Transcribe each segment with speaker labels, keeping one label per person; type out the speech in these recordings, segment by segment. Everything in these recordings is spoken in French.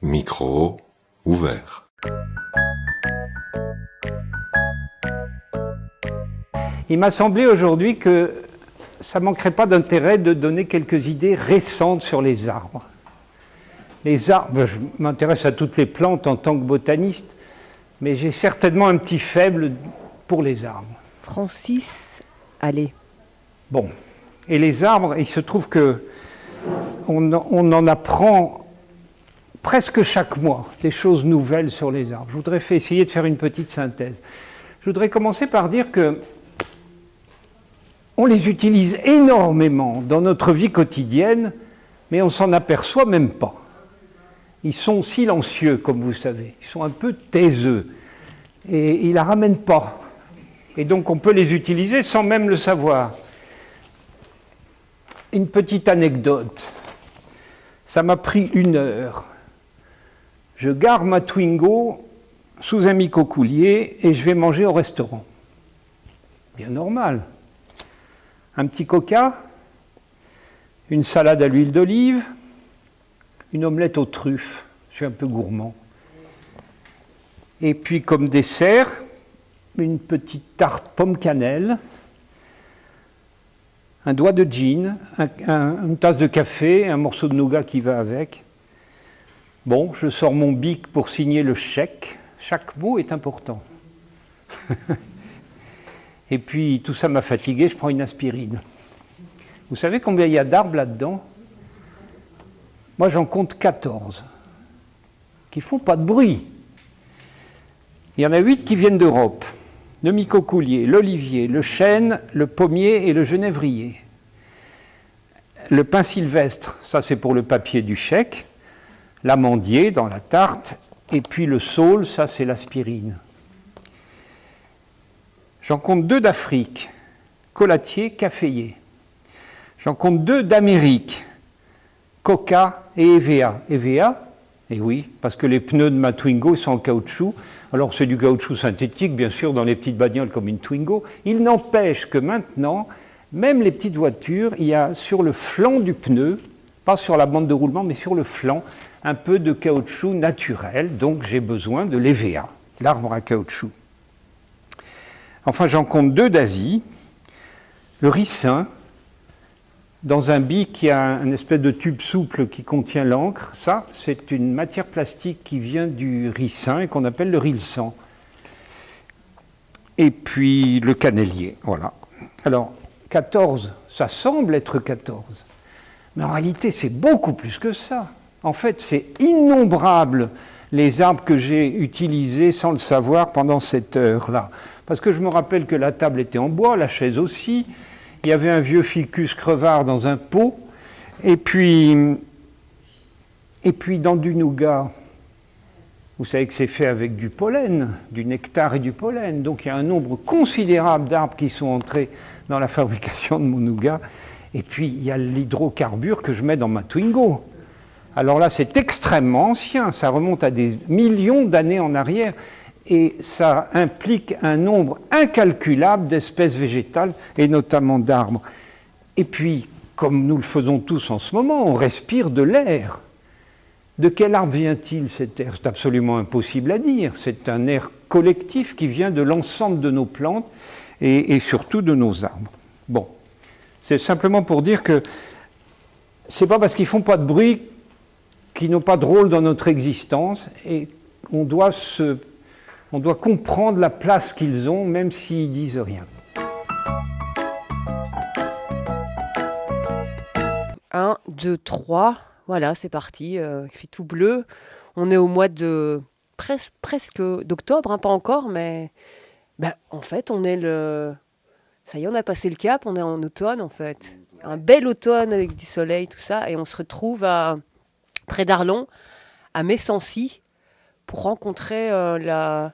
Speaker 1: Micro ouvert.
Speaker 2: Il m'a semblé aujourd'hui que ça ne manquerait pas d'intérêt de donner quelques idées récentes sur les arbres. Les arbres, je m'intéresse à toutes les plantes en tant que botaniste, mais j'ai certainement un petit faible pour les arbres.
Speaker 3: Francis, allez.
Speaker 2: Bon, et les arbres, il se trouve que on en apprend presque chaque mois des choses nouvelles sur les arbres. Je voudrais essayer de faire une petite synthèse. Je voudrais commencer par dire que on les utilise énormément dans notre vie quotidienne, mais on s'en aperçoit même pas. Ils sont silencieux, comme vous savez. Ils sont un peu taiseux. Et ils ne la ramènent pas. Et donc on peut les utiliser sans même le savoir. Une petite anecdote. Ça m'a pris 1 heure. Je gare ma Twingo sous un micocoulier et je vais manger au restaurant. Bien normal. Un petit coca, une salade à l'huile d'olive, une omelette aux truffes. Je suis un peu gourmand. Et puis comme dessert, une petite tarte pomme cannelle, un doigt de gin, une tasse de café, un morceau de nougat qui va avec. Bon, je sors mon bic pour signer le chèque. Chaque mot est important. Et puis, tout ça m'a fatigué, je prends une aspirine. Vous savez combien il y a d'arbres là-dedans? Moi, j'en compte 14, qui ne font pas de bruit. Il y en a 8 qui viennent d'Europe. Le micocoulier, l'olivier, le chêne, le pommier et le genévrier. Le pin sylvestre, ça c'est pour le papier du chèque. L'amandier dans la tarte. Et puis le saule, ça c'est l'aspirine. J'en compte 2 d'Afrique, colatier, caféier. J'en compte 2 d'Amérique, coca et EVA. EVA, eh oui, parce que les pneus de ma Twingo sont en caoutchouc. Alors c'est du caoutchouc synthétique, bien sûr, dans les petites bagnoles comme une Twingo. Il n'empêche que maintenant, même les petites voitures, il y a sur le flanc du pneu, pas sur la bande de roulement, mais sur le flanc, un peu de caoutchouc naturel. Donc j'ai besoin de l'EVA, l'arbre à caoutchouc. Enfin, j'en compte 2 d'Asie. Le ricin, dans un bic, il y a un espèce de tube souple qui contient l'encre. Ça, c'est une matière plastique qui vient du ricin et qu'on appelle le rilsan. Et puis le cannelier, voilà. Alors, 14, ça semble être 14. Mais en réalité, c'est beaucoup plus que ça. En fait, c'est innombrable les arbres que j'ai utilisés sans le savoir pendant cette heure-là. Parce que je me rappelle que la table était en bois, la chaise aussi. Il y avait un vieux ficus crevard dans un pot. Et puis dans du nougat, vous savez que c'est fait avec du pollen, du nectar et du pollen. Donc il y a un nombre considérable d'arbres qui sont entrés dans la fabrication de mon nougat. Et puis il y a l'hydrocarbure que je mets dans ma Twingo. Alors là, c'est extrêmement ancien. Ça remonte à des millions d'années en arrière. Et ça implique un nombre incalculable d'espèces végétales, et notamment d'arbres. Et puis, comme nous le faisons tous en ce moment, on respire de l'air. De quel arbre vient-il cet air? C'est absolument impossible à dire. C'est un air collectif qui vient de l'ensemble de nos plantes et surtout de nos arbres. Bon, c'est simplement pour dire que c'est pas parce qu'ils font pas de bruit qu'ils n'ont pas de rôle dans notre existence, et on doit comprendre la place qu'ils ont, même s'ils disent rien.
Speaker 3: 1, 2, 3, voilà, c'est parti. Il fait tout bleu. On est au mois de presque d'octobre, hein, pas encore, mais en fait, ça y est, on a passé le cap, on est en automne en fait. Un bel automne avec du soleil, tout ça, et on se retrouve près d'Arlon, à Messancy, pour rencontrer la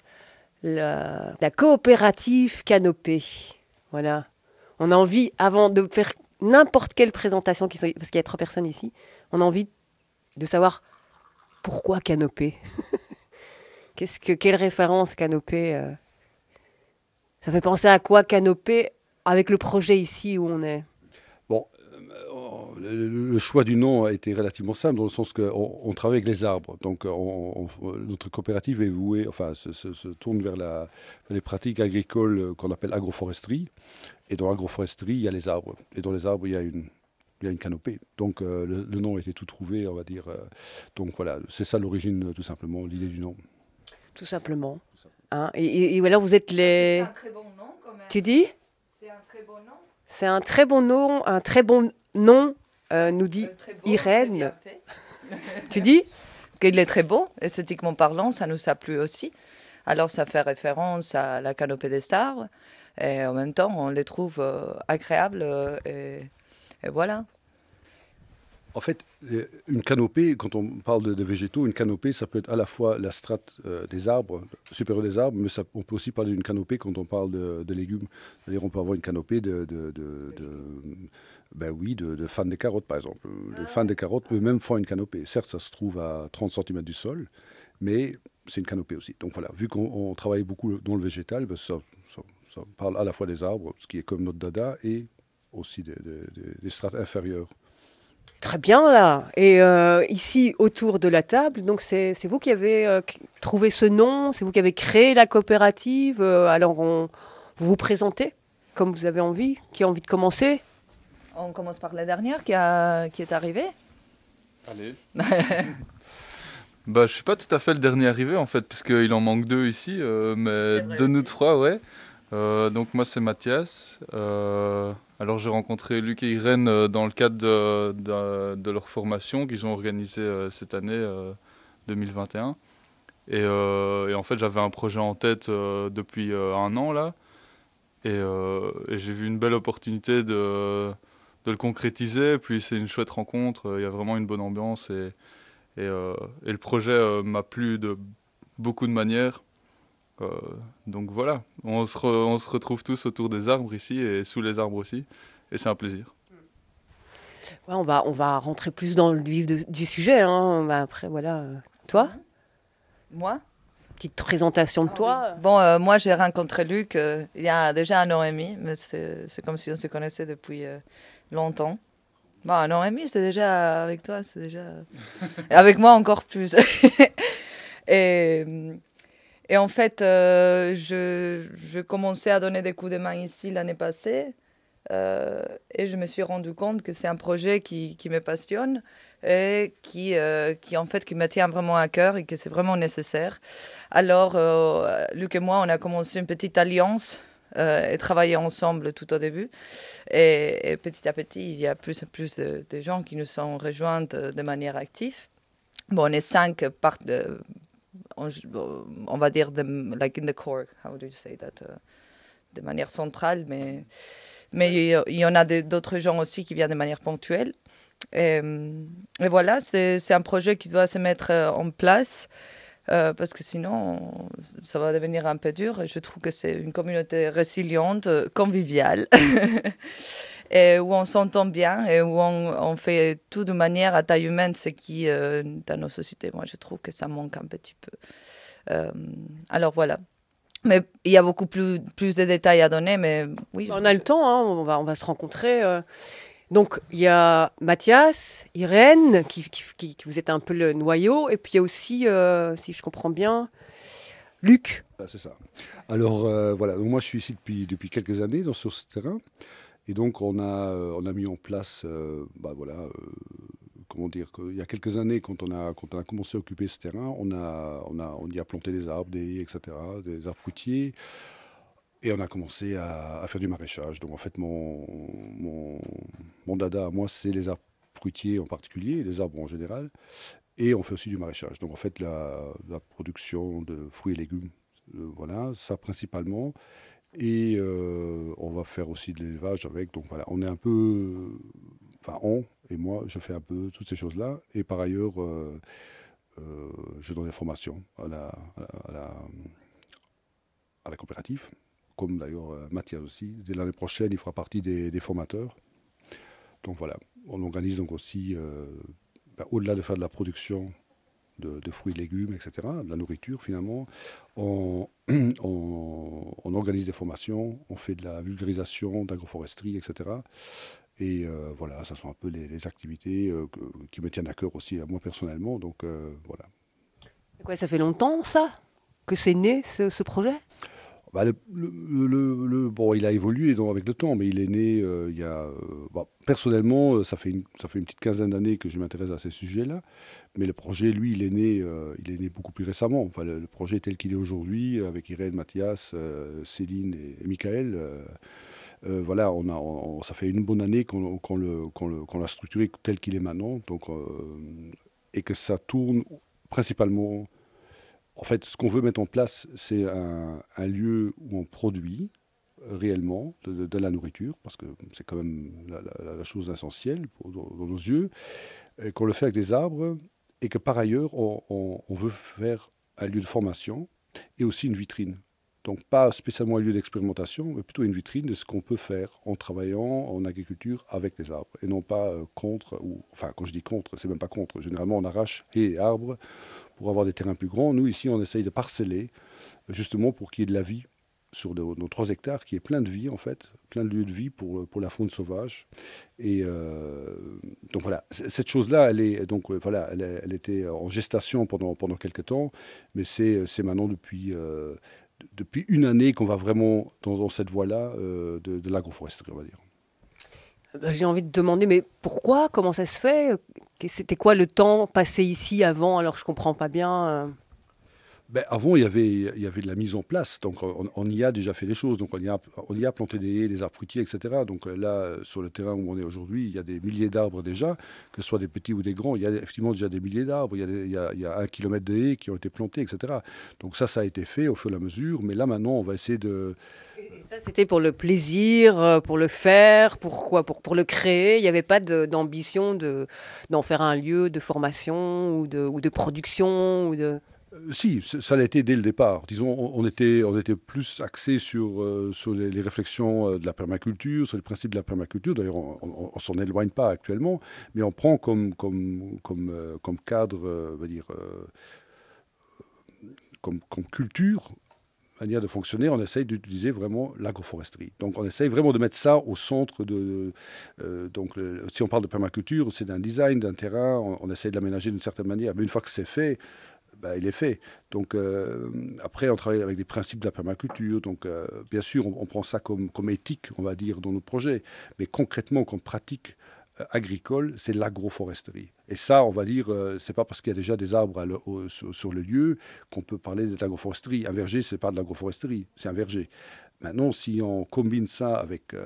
Speaker 3: coopérative Canopée. Voilà. On a envie, avant de faire n'importe quelle présentation, parce qu'il y a 3 personnes ici, on a envie de savoir pourquoi Canopée. Quelle référence Canopée Ça fait penser à quoi Canopée avec le projet ici où on est?
Speaker 4: Bon,
Speaker 1: le choix du nom a été relativement simple dans le sens qu'on travaille avec les arbres. Donc notre coopérative est vouée, enfin, se tourne vers les pratiques agricoles qu'on appelle agroforesterie. Et dans l'agroforesterie, il y a les arbres. Et dans les arbres, il y a une canopée. Donc le nom a été tout trouvé, on va dire. Donc voilà, c'est ça l'origine, tout simplement, l'idée du nom.
Speaker 3: Tout simplement. Hein, et voilà, vous êtes
Speaker 4: C'est un très bon nom quand même.
Speaker 3: Tu dis?
Speaker 4: C'est un très bon nom.
Speaker 3: C'est un très bon nom, nous dit
Speaker 4: Très beau,
Speaker 3: Irène.
Speaker 4: très bien fait.
Speaker 3: Tu dis?
Speaker 4: Qu'il est très beau, esthétiquement parlant, ça nous a plu aussi. Alors ça fait référence à la canopée des arbres. Et en même temps, on les trouve agréables. Et voilà.
Speaker 1: En fait, une canopée, quand on parle de végétaux, une canopée, ça peut être à la fois la strate des arbres, supérieure des arbres, mais on peut aussi parler d'une canopée quand on parle de légumes. C'est-à-dire on peut avoir une canopée de fans des carottes, par exemple. Les fans des carottes, eux-mêmes font une canopée. Certes, ça se trouve à 30 cm du sol, mais c'est une canopée aussi. Donc voilà, vu qu'on travaille beaucoup dans le végétal, ben ça parle à la fois des arbres, ce qui est comme notre dada, et aussi des strates inférieures.
Speaker 3: Très bien là. Et ici, autour de la table, donc c'est vous qui avez trouvé ce nom, c'est vous qui avez créé la coopérative. Alors, vous vous présentez comme vous avez envie. Qui a envie de commencer?
Speaker 4: On commence par la dernière qui est arrivée.
Speaker 5: Allez. Je ne suis pas tout à fait le dernier arrivé en fait, puisqu'il en manque 2 ici, mais de nous 3, ouais. Donc moi c'est Mathias. Alors j'ai rencontré Luc et Irène dans le cadre de leur formation qu'ils ont organisée cette année 2021. Et en fait j'avais un projet en tête depuis 1 an là. Et j'ai vu une belle opportunité de le concrétiser. Puis c'est une chouette rencontre, il y a vraiment une bonne ambiance. Et le projet m'a plu de beaucoup de manières. Donc voilà, on se retrouve tous autour des arbres ici et sous les arbres aussi, et c'est un plaisir.
Speaker 3: Ouais, on va rentrer plus dans le vif du sujet. Hein. Après, voilà. Toi?
Speaker 4: Moi?
Speaker 3: Petite présentation de toi.
Speaker 4: Bon, moi j'ai rencontré Luc il y a déjà 1 an et demi, mais c'est comme si on se connaissait depuis longtemps. Bon, 1 an et demi, c'est déjà avec toi, c'est déjà... avec moi encore plus. Et en fait, je commençais à donner des coups de main ici l'année passée et je me suis rendu compte que c'est un projet qui me passionne et qui en fait qui me tient vraiment à cœur et que c'est vraiment nécessaire. Alors, Luc et moi, on a commencé une petite alliance et travaillé ensemble tout au début. Et petit à petit, il y a plus et plus de gens qui nous sont rejoints de manière active. Bon, on est 5 on va dire, like in the core, how do you say that, de manière centrale, mais il y en a d'autres gens aussi qui viennent de manière ponctuelle. Et voilà, c'est un projet qui doit se mettre en place, parce que sinon, ça va devenir un peu dur. Et je trouve que c'est une communauté résiliente, conviviale, et où on s'entend bien et où on fait tout de manière à taille humaine, ce qui, dans nos sociétés, moi, je trouve que ça manque un petit peu. Alors voilà. Mais il y a beaucoup plus de détails à donner, mais oui.
Speaker 3: On a le temps, hein, on va se rencontrer. Donc, il y a Mathias, Irène, qui vous êtes un peu le noyau, et puis il y a aussi, si je comprends bien, Luc.
Speaker 1: C'est ça. Alors voilà, donc moi je suis ici depuis quelques années sur ce terrain. Et donc on a mis en place, comment dire, il y a quelques années, quand on a commencé à occuper ce terrain, on y a planté des arbres, des haies, etc., des arbres fruitiers, et on a commencé à faire du maraîchage. Donc en fait, mon dada à moi, c'est les arbres fruitiers en particulier, les arbres en général, et on fait aussi du maraîchage. Donc en fait, la production de fruits et légumes, voilà, ça principalement. Et on va faire aussi de l'élevage avec. Donc voilà, on est un peu... Enfin, et moi, je fais un peu toutes ces choses-là. Et par ailleurs, je donne des formations à la coopérative, comme d'ailleurs Mathias aussi. Dès l'année prochaine, il fera partie des formateurs. Donc voilà, on organise donc aussi, au-delà de faire de la production de fruits et légumes, etc., de la nourriture finalement, on organise des formations, on fait de la vulgarisation, d'agroforesterie, etc. Et voilà, ça sont un peu les activités qui me tiennent à cœur aussi, à moi personnellement. Donc voilà.
Speaker 3: Quoi, ça fait longtemps, ça, que c'est né, ce projet?
Speaker 1: Bah, bon, il a évolué avec le temps, mais il est né il y a. Personnellement, ça fait une petite quinzaine d'années que je m'intéresse à ces sujets-là. Mais le projet, lui, il est né beaucoup plus récemment. Enfin, le projet tel qu'il est aujourd'hui, avec Irène, Mathias, Céline et Michael. Voilà, ça fait une bonne année qu'on l'a structuré tel qu'il est maintenant. Donc, et que ça tourne principalement. En fait, ce qu'on veut mettre en place, c'est un lieu où on produit réellement de la nourriture, parce que c'est quand même la chose essentielle dans nos yeux, et qu'on le fait avec des arbres, et que par ailleurs, on veut faire un lieu de formation et aussi une vitrine. Donc pas spécialement un lieu d'expérimentation, mais plutôt une vitrine de ce qu'on peut faire en travaillant en agriculture avec les arbres, et non pas contre, enfin quand je dis contre, c'est même pas contre, généralement on arrache les arbres pour avoir des terrains plus grands. Nous ici on essaye de parceller, justement pour qu'il y ait de la vie sur nos 3 hectares, qui est plein de vie en fait, plein de lieux de vie pour la faune sauvage. Et donc voilà, cette chose-là, voilà, elle était en gestation pendant quelques temps, mais c'est maintenant depuis une année qu'on va vraiment dans cette voie-là de l'agroforesterie, on va dire.
Speaker 3: J'ai envie de demander, mais pourquoi? Comment ça se fait? C'était quoi le temps passé ici avant? Alors, je comprends pas bien.
Speaker 1: Ben, avant, il y avait de la mise en place, donc on y a déjà fait des choses, donc on y a planté des haies, des arbres fruitiers, etc. Donc là, sur le terrain où on est aujourd'hui, il y a des milliers d'arbres déjà, que ce soit des petits ou des grands, il y a effectivement déjà des milliers d'arbres, il y a 1 kilomètre de haies qui ont été plantées, etc. Donc ça a été fait au fur et à mesure, mais là maintenant, on va essayer de...
Speaker 3: Et ça, c'était pour le plaisir, pour le faire, pourquoi? Pour le créer. Il n'y avait pas d'ambition d'en faire un lieu de formation ou de production ou de...
Speaker 1: Si, ça l'a été dès le départ. Disons, on était plus axé sur les réflexions de la permaculture, sur les principes de la permaculture. D'ailleurs, on ne s'en éloigne pas actuellement, mais on prend comme cadre, on va dire, comme culture, manière de fonctionner, on essaye d'utiliser vraiment l'agroforesterie. Donc, on essaye vraiment de mettre ça au centre donc, si on parle de permaculture, c'est d'un design, d'un terrain, on essaye de l'aménager d'une certaine manière. Mais une fois que c'est fait, ben, il est fait. Donc après, on travaille avec des principes de la permaculture. Donc bien sûr, on prend ça comme éthique, on va dire, dans notre projet. Mais concrètement, comme pratique agricole, c'est l'agroforesterie. Et ça, on va dire, c'est pas parce qu'il y a déjà des arbres sur le lieu qu'on peut parler de l'agroforesterie. Un verger, c'est pas de l'agroforesterie, c'est un verger. Maintenant, si on combine ça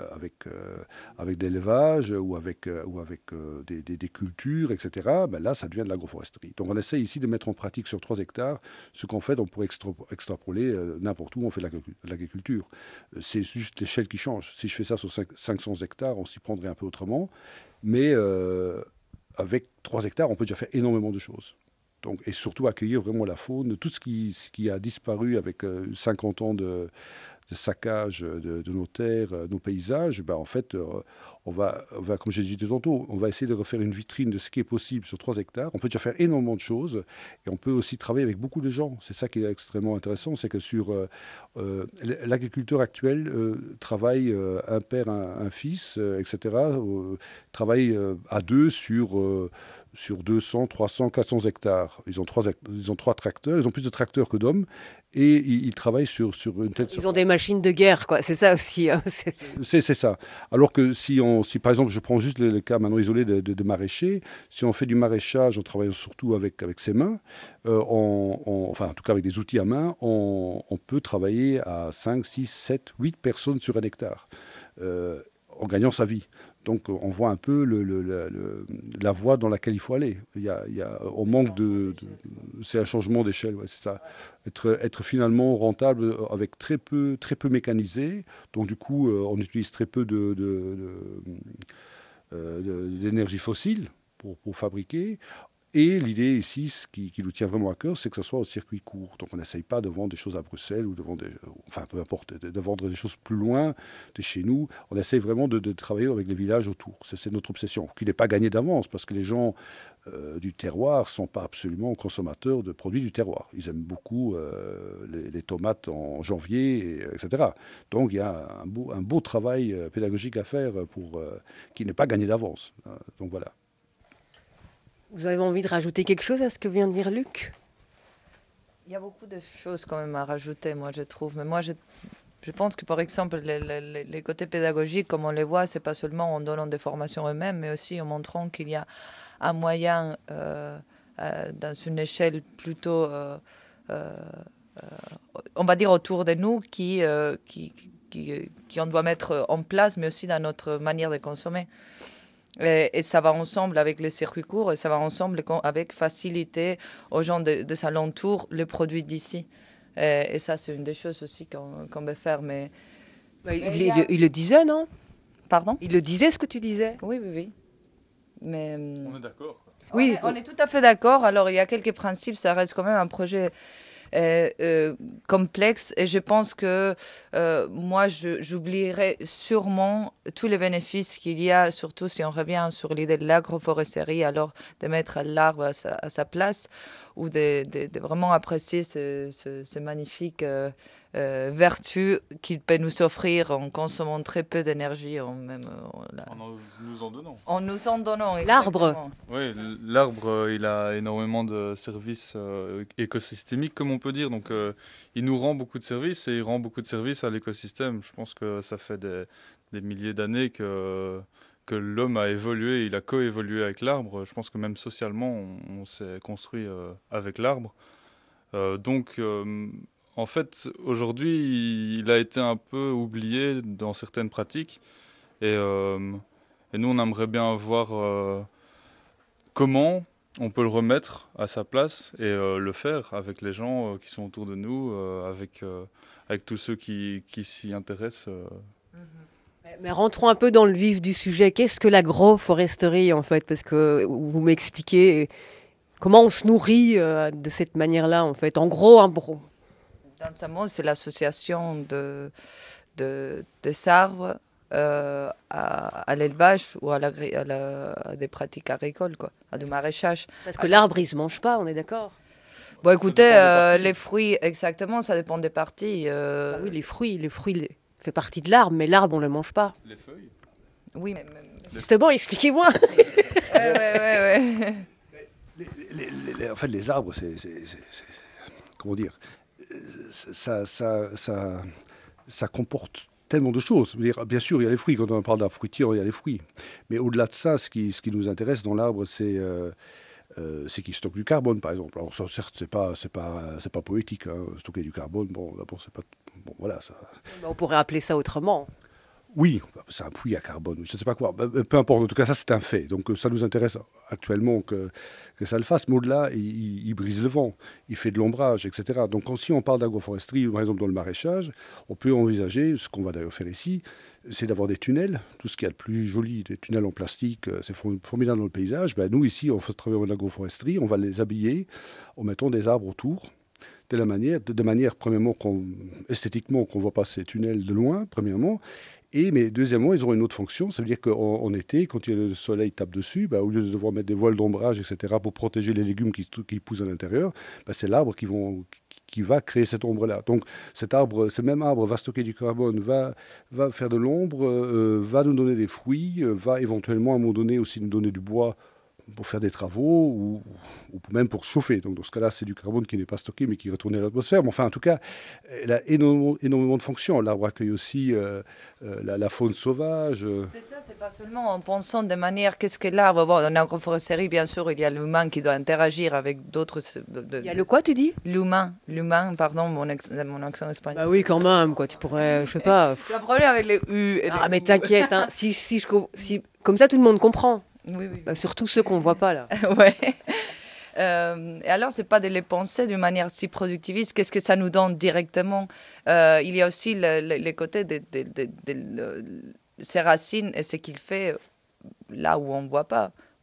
Speaker 1: avec de l'élevage ou avec des cultures, etc., ben là, ça devient de l'agroforesterie. Donc, on essaie ici de mettre en pratique sur 3 hectares ce qu'en fait, on pourrait extrapoler n'importe où on fait de l'agriculture. C'est juste l'échelle qui change. Si je fais ça sur 500 hectares, on s'y prendrait un peu autrement. Mais avec 3 hectares, on peut déjà faire énormément de choses. Donc, et surtout accueillir vraiment la faune, tout ce qui a disparu avec 50 ans de saccage de nos terres, nos paysages, ben en fait, on va, comme j'ai dit tantôt, on va essayer de refaire une vitrine de ce qui est possible sur 3 hectares. On peut déjà faire énormément de choses et on peut aussi travailler avec beaucoup de gens. C'est ça qui est extrêmement intéressant, c'est que sur l'agriculteur actuel travaille un père, un fils, etc., travaille à deux sur 200, 300, 400 hectares. Ils ont 3 tracteurs, ils ont plus de tracteurs que d'hommes. Et ils travaillent sur une telle surface.
Speaker 3: Ils ont des machines de guerre, quoi. C'est ça aussi. Hein.
Speaker 1: C'est ça. Alors que si par exemple, je prends juste le cas maintenant isolé de maraîcher, si on fait du maraîchage en travaillant surtout avec ses mains, enfin en tout cas avec des outils à main, on peut travailler à 5, 6, 7, 8 personnes sur un hectare, en gagnant sa vie. Donc on voit un peu la voie dans laquelle il faut aller. On manque c'est un changement d'échelle, ouais, c'est ça. Être finalement rentable avec très peu mécanisé. Donc du coup, on utilise très peu d'énergie fossile pour fabriquer. Et l'idée ici, ce qui nous tient vraiment à cœur, c'est que ce soit au circuit court. Donc on n'essaye pas de vendre des choses à Bruxelles ou de vendre, enfin peu importe, de vendre des choses plus loin de chez nous. On essaye vraiment de travailler avec les villages autour. C'est notre obsession, qui n'est pas gagnée d'avance, parce que les gens du terroir ne sont pas absolument consommateurs de produits du terroir. Ils aiment beaucoup les tomates en janvier, etc. Donc il y a un beau travail pédagogique à faire qui n'est pas gagné d'avance. Donc voilà.
Speaker 3: Vous avez envie de rajouter quelque chose à ce que vient de dire Luc?
Speaker 4: Il y a beaucoup de choses quand même à rajouter, moi, je trouve. Mais moi, je pense que, par exemple, les côtés pédagogiques, comme on les voit, c'est pas seulement en donnant des formations eux-mêmes, mais aussi en montrant qu'il y a un moyen, dans une échelle plutôt, on va dire, autour de nous, qui on doit mettre en place, mais aussi dans notre manière de consommer. Et ça va ensemble avec les circuits courts, et ça va ensemble avec faciliter aux gens de alentours les produits d'ici. Et ça, c'est une des choses aussi qu'on veut faire. Mais
Speaker 3: Il le disait, non?
Speaker 4: Pardon?
Speaker 3: Il le disait, ce que tu disais?
Speaker 4: Oui. Mais
Speaker 5: On est d'accord.
Speaker 3: Oui.
Speaker 4: on est tout à fait d'accord. Alors, il y a quelques principes. Ça reste quand même un projet complexe, et je pense que moi j'oublierai sûrement tous les bénéfices qu'il y a, surtout si on revient sur l'idée de l'agroforesterie, alors de mettre l'arbre à sa place, ou de vraiment apprécier ce magnifique vertu qu'il peut nous offrir en consommant très peu d'énergie, en
Speaker 5: nous en donnant.
Speaker 4: En nous en donnant.
Speaker 3: L'arbre.
Speaker 4: Exactement.
Speaker 5: Oui, l'arbre, il a énormément de services écosystémiques, comme on peut dire. Donc, il nous rend beaucoup de services, et il rend beaucoup de services à l'écosystème. Je pense que ça fait des milliers d'années que l'homme a évolué, il a coévolué avec l'arbre. Je pense que même socialement, on s'est construit avec l'arbre. Donc, en fait, aujourd'hui, il a été un peu oublié dans certaines pratiques. Et nous, on aimerait bien voir comment on peut le remettre à sa place, et le faire avec les gens qui sont autour de nous, avec tous ceux qui s'y intéressent.
Speaker 3: Mais rentrons un peu dans le vif du sujet. Qu'est-ce que l'agroforesterie, en fait? Parce que vous m'expliquez comment on se nourrit de cette manière-là, en fait. En gros,
Speaker 4: Dans un mot, c'est l'association de arbres à l'élevage ou à des pratiques agricoles, quoi, à du maraîchage.
Speaker 3: Parce que l'arbre, il ne se mange pas, on est d'accord?
Speaker 4: Bon, écoutez, les fruits, exactement, ça dépend des parties.
Speaker 3: Ah oui, les fruits fait partie de l'arbre, mais l'arbre, on ne le mange pas.
Speaker 5: Les feuilles.
Speaker 4: Oui, mais
Speaker 3: Justement, expliquez-moi.
Speaker 4: ouais.
Speaker 1: En fait, les arbres, comment dire, ça comporte tellement de choses. Bien sûr, il y a les fruits. Quand on parle d'arbre fruitier, il y a les fruits. Mais au-delà de ça, ce qui nous intéresse dans l'arbre, c'est qu'il stocke du carbone, par exemple. Alors ça, certes, c'est pas poétique, hein. Stocker du carbone. Bon, d'abord, c'est pas. Bon, voilà, ça.
Speaker 3: On pourrait appeler ça autrement.
Speaker 1: Oui, c'est un puits à carbone, je ne sais pas quoi. Peu importe, en tout cas, ça c'est un fait. Donc ça nous intéresse actuellement que ça le fasse. Mais au-delà, il brise le vent, il fait de l'ombrage, etc. Donc si on parle d'agroforesterie, par exemple dans le maraîchage, on peut envisager, ce qu'on va d'ailleurs faire ici, c'est d'avoir des tunnels, tout ce qu'il y a de plus joli, des tunnels en plastique, c'est formidable dans le paysage. Nous ici, on fait travailler en agroforesterie, on va les habiller en mettant des arbres autour. De manière premièrement, esthétiquement, qu'on ne voit pas ces tunnels de loin, premièrement. Mais deuxièmement, ils auront une autre fonction. Ça veut dire qu'en été, quand le soleil tape dessus, au lieu de devoir mettre des voiles d'ombrage, etc., pour protéger les légumes qui poussent à l'intérieur, c'est l'arbre qui va créer cette ombre-là. Donc ce même arbre va stocker du carbone, va faire de l'ombre, va nous donner des fruits, va éventuellement à un moment donné aussi nous donner du bois pour faire des travaux ou même pour chauffer. Donc dans ce cas-là, c'est du carbone qui n'est pas stocké mais qui retourne à l'atmosphère. Mais enfin, en tout cas, elle a énormément de fonctions. L'arbre accueille aussi la faune sauvage.
Speaker 4: C'est ça, c'est pas seulement en pensant de manière qu'est-ce que l'arbre. Bon, en agroforesterie, bien sûr, il y a l'humain qui doit interagir avec d'autres.
Speaker 3: Il y a le quoi, tu dis?
Speaker 4: L'humain, pardon, mon accent espagnol.
Speaker 3: Bah oui, quand même, quoi. Tu pourrais, je sais pas.
Speaker 4: Tu as un problème avec les U.
Speaker 3: Ah, mais t'inquiète, hein. Si comme ça, tout le monde comprend.
Speaker 4: Oui.
Speaker 3: Surtout ceux qu'on ne voit pas, là.
Speaker 4: Ouais. Et alors, c'est pas de les penser d'une manière si productiviste. Qu'est-ce que ça nous donne directement? Il y a aussi les côtés de ses racines et ce qu'il fait là où on ne voit pas.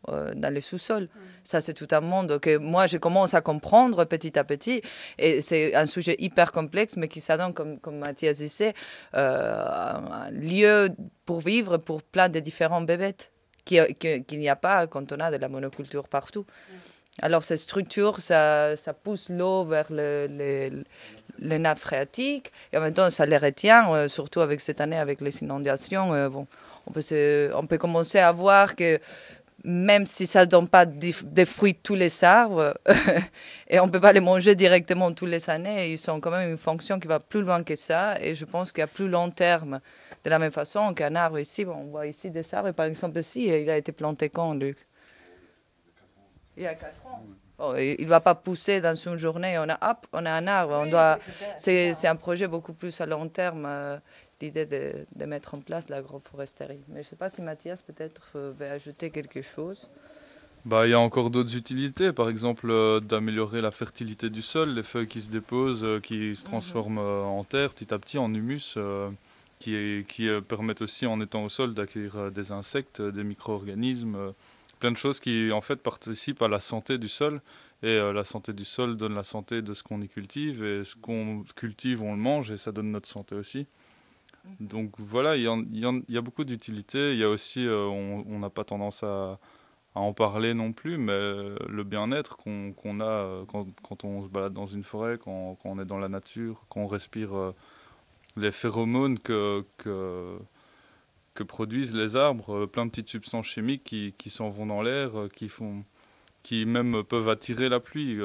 Speaker 4: dans le sous-sol. Ça, c'est tout un monde que moi, je commence à comprendre petit à petit. Et c'est un sujet hyper complexe, mais qui s'adonne, comme Mathias disait, un lieu pour vivre pour plein de différents bébêtes qu'il n'y a pas quand on a de la monoculture partout. Alors, ces structures, ça pousse l'eau vers les nappes phréatiques et en même temps, ça les retient, surtout avec cette année, avec les inondations. On peut commencer à voir que même si ça ne donne pas des fruits tous les arbres, et on ne peut pas les manger directement toutes les années, ils ont quand même une fonction qui va plus loin que ça. Et je pense qu'à plus long terme, de la même façon qu'un arbre ici, on voit ici des arbres, par exemple ici, il a été planté quand, Luc? Il y a 4 ans. Oh, il ne va pas pousser dans une journée, on a un arbre. C'est un projet beaucoup plus à long terme, l'idée de mettre en place l'agroforesterie. Mais je ne sais pas si Mathias peut-être veut ajouter quelque chose.
Speaker 5: Il y a encore d'autres utilités, par exemple d'améliorer la fertilité du sol, les feuilles qui se déposent, qui se transforment en terre petit à petit, en humus, qui permettent aussi, en étant au sol, d'accueillir des insectes, des micro-organismes, plein de choses qui en fait participent à la santé du sol. Et la santé du sol donne la santé de ce qu'on y cultive, et ce qu'on cultive, on le mange, et ça donne notre santé aussi. Donc voilà, il y a beaucoup d'utilités. Il y a aussi, on n'a pas tendance à en parler non plus, mais le bien-être qu'on a quand on se balade dans une forêt, quand on est dans la nature, quand on respire les phéromones que produisent les arbres, plein de petites substances chimiques qui s'en vont dans l'air, qui même peuvent attirer la pluie.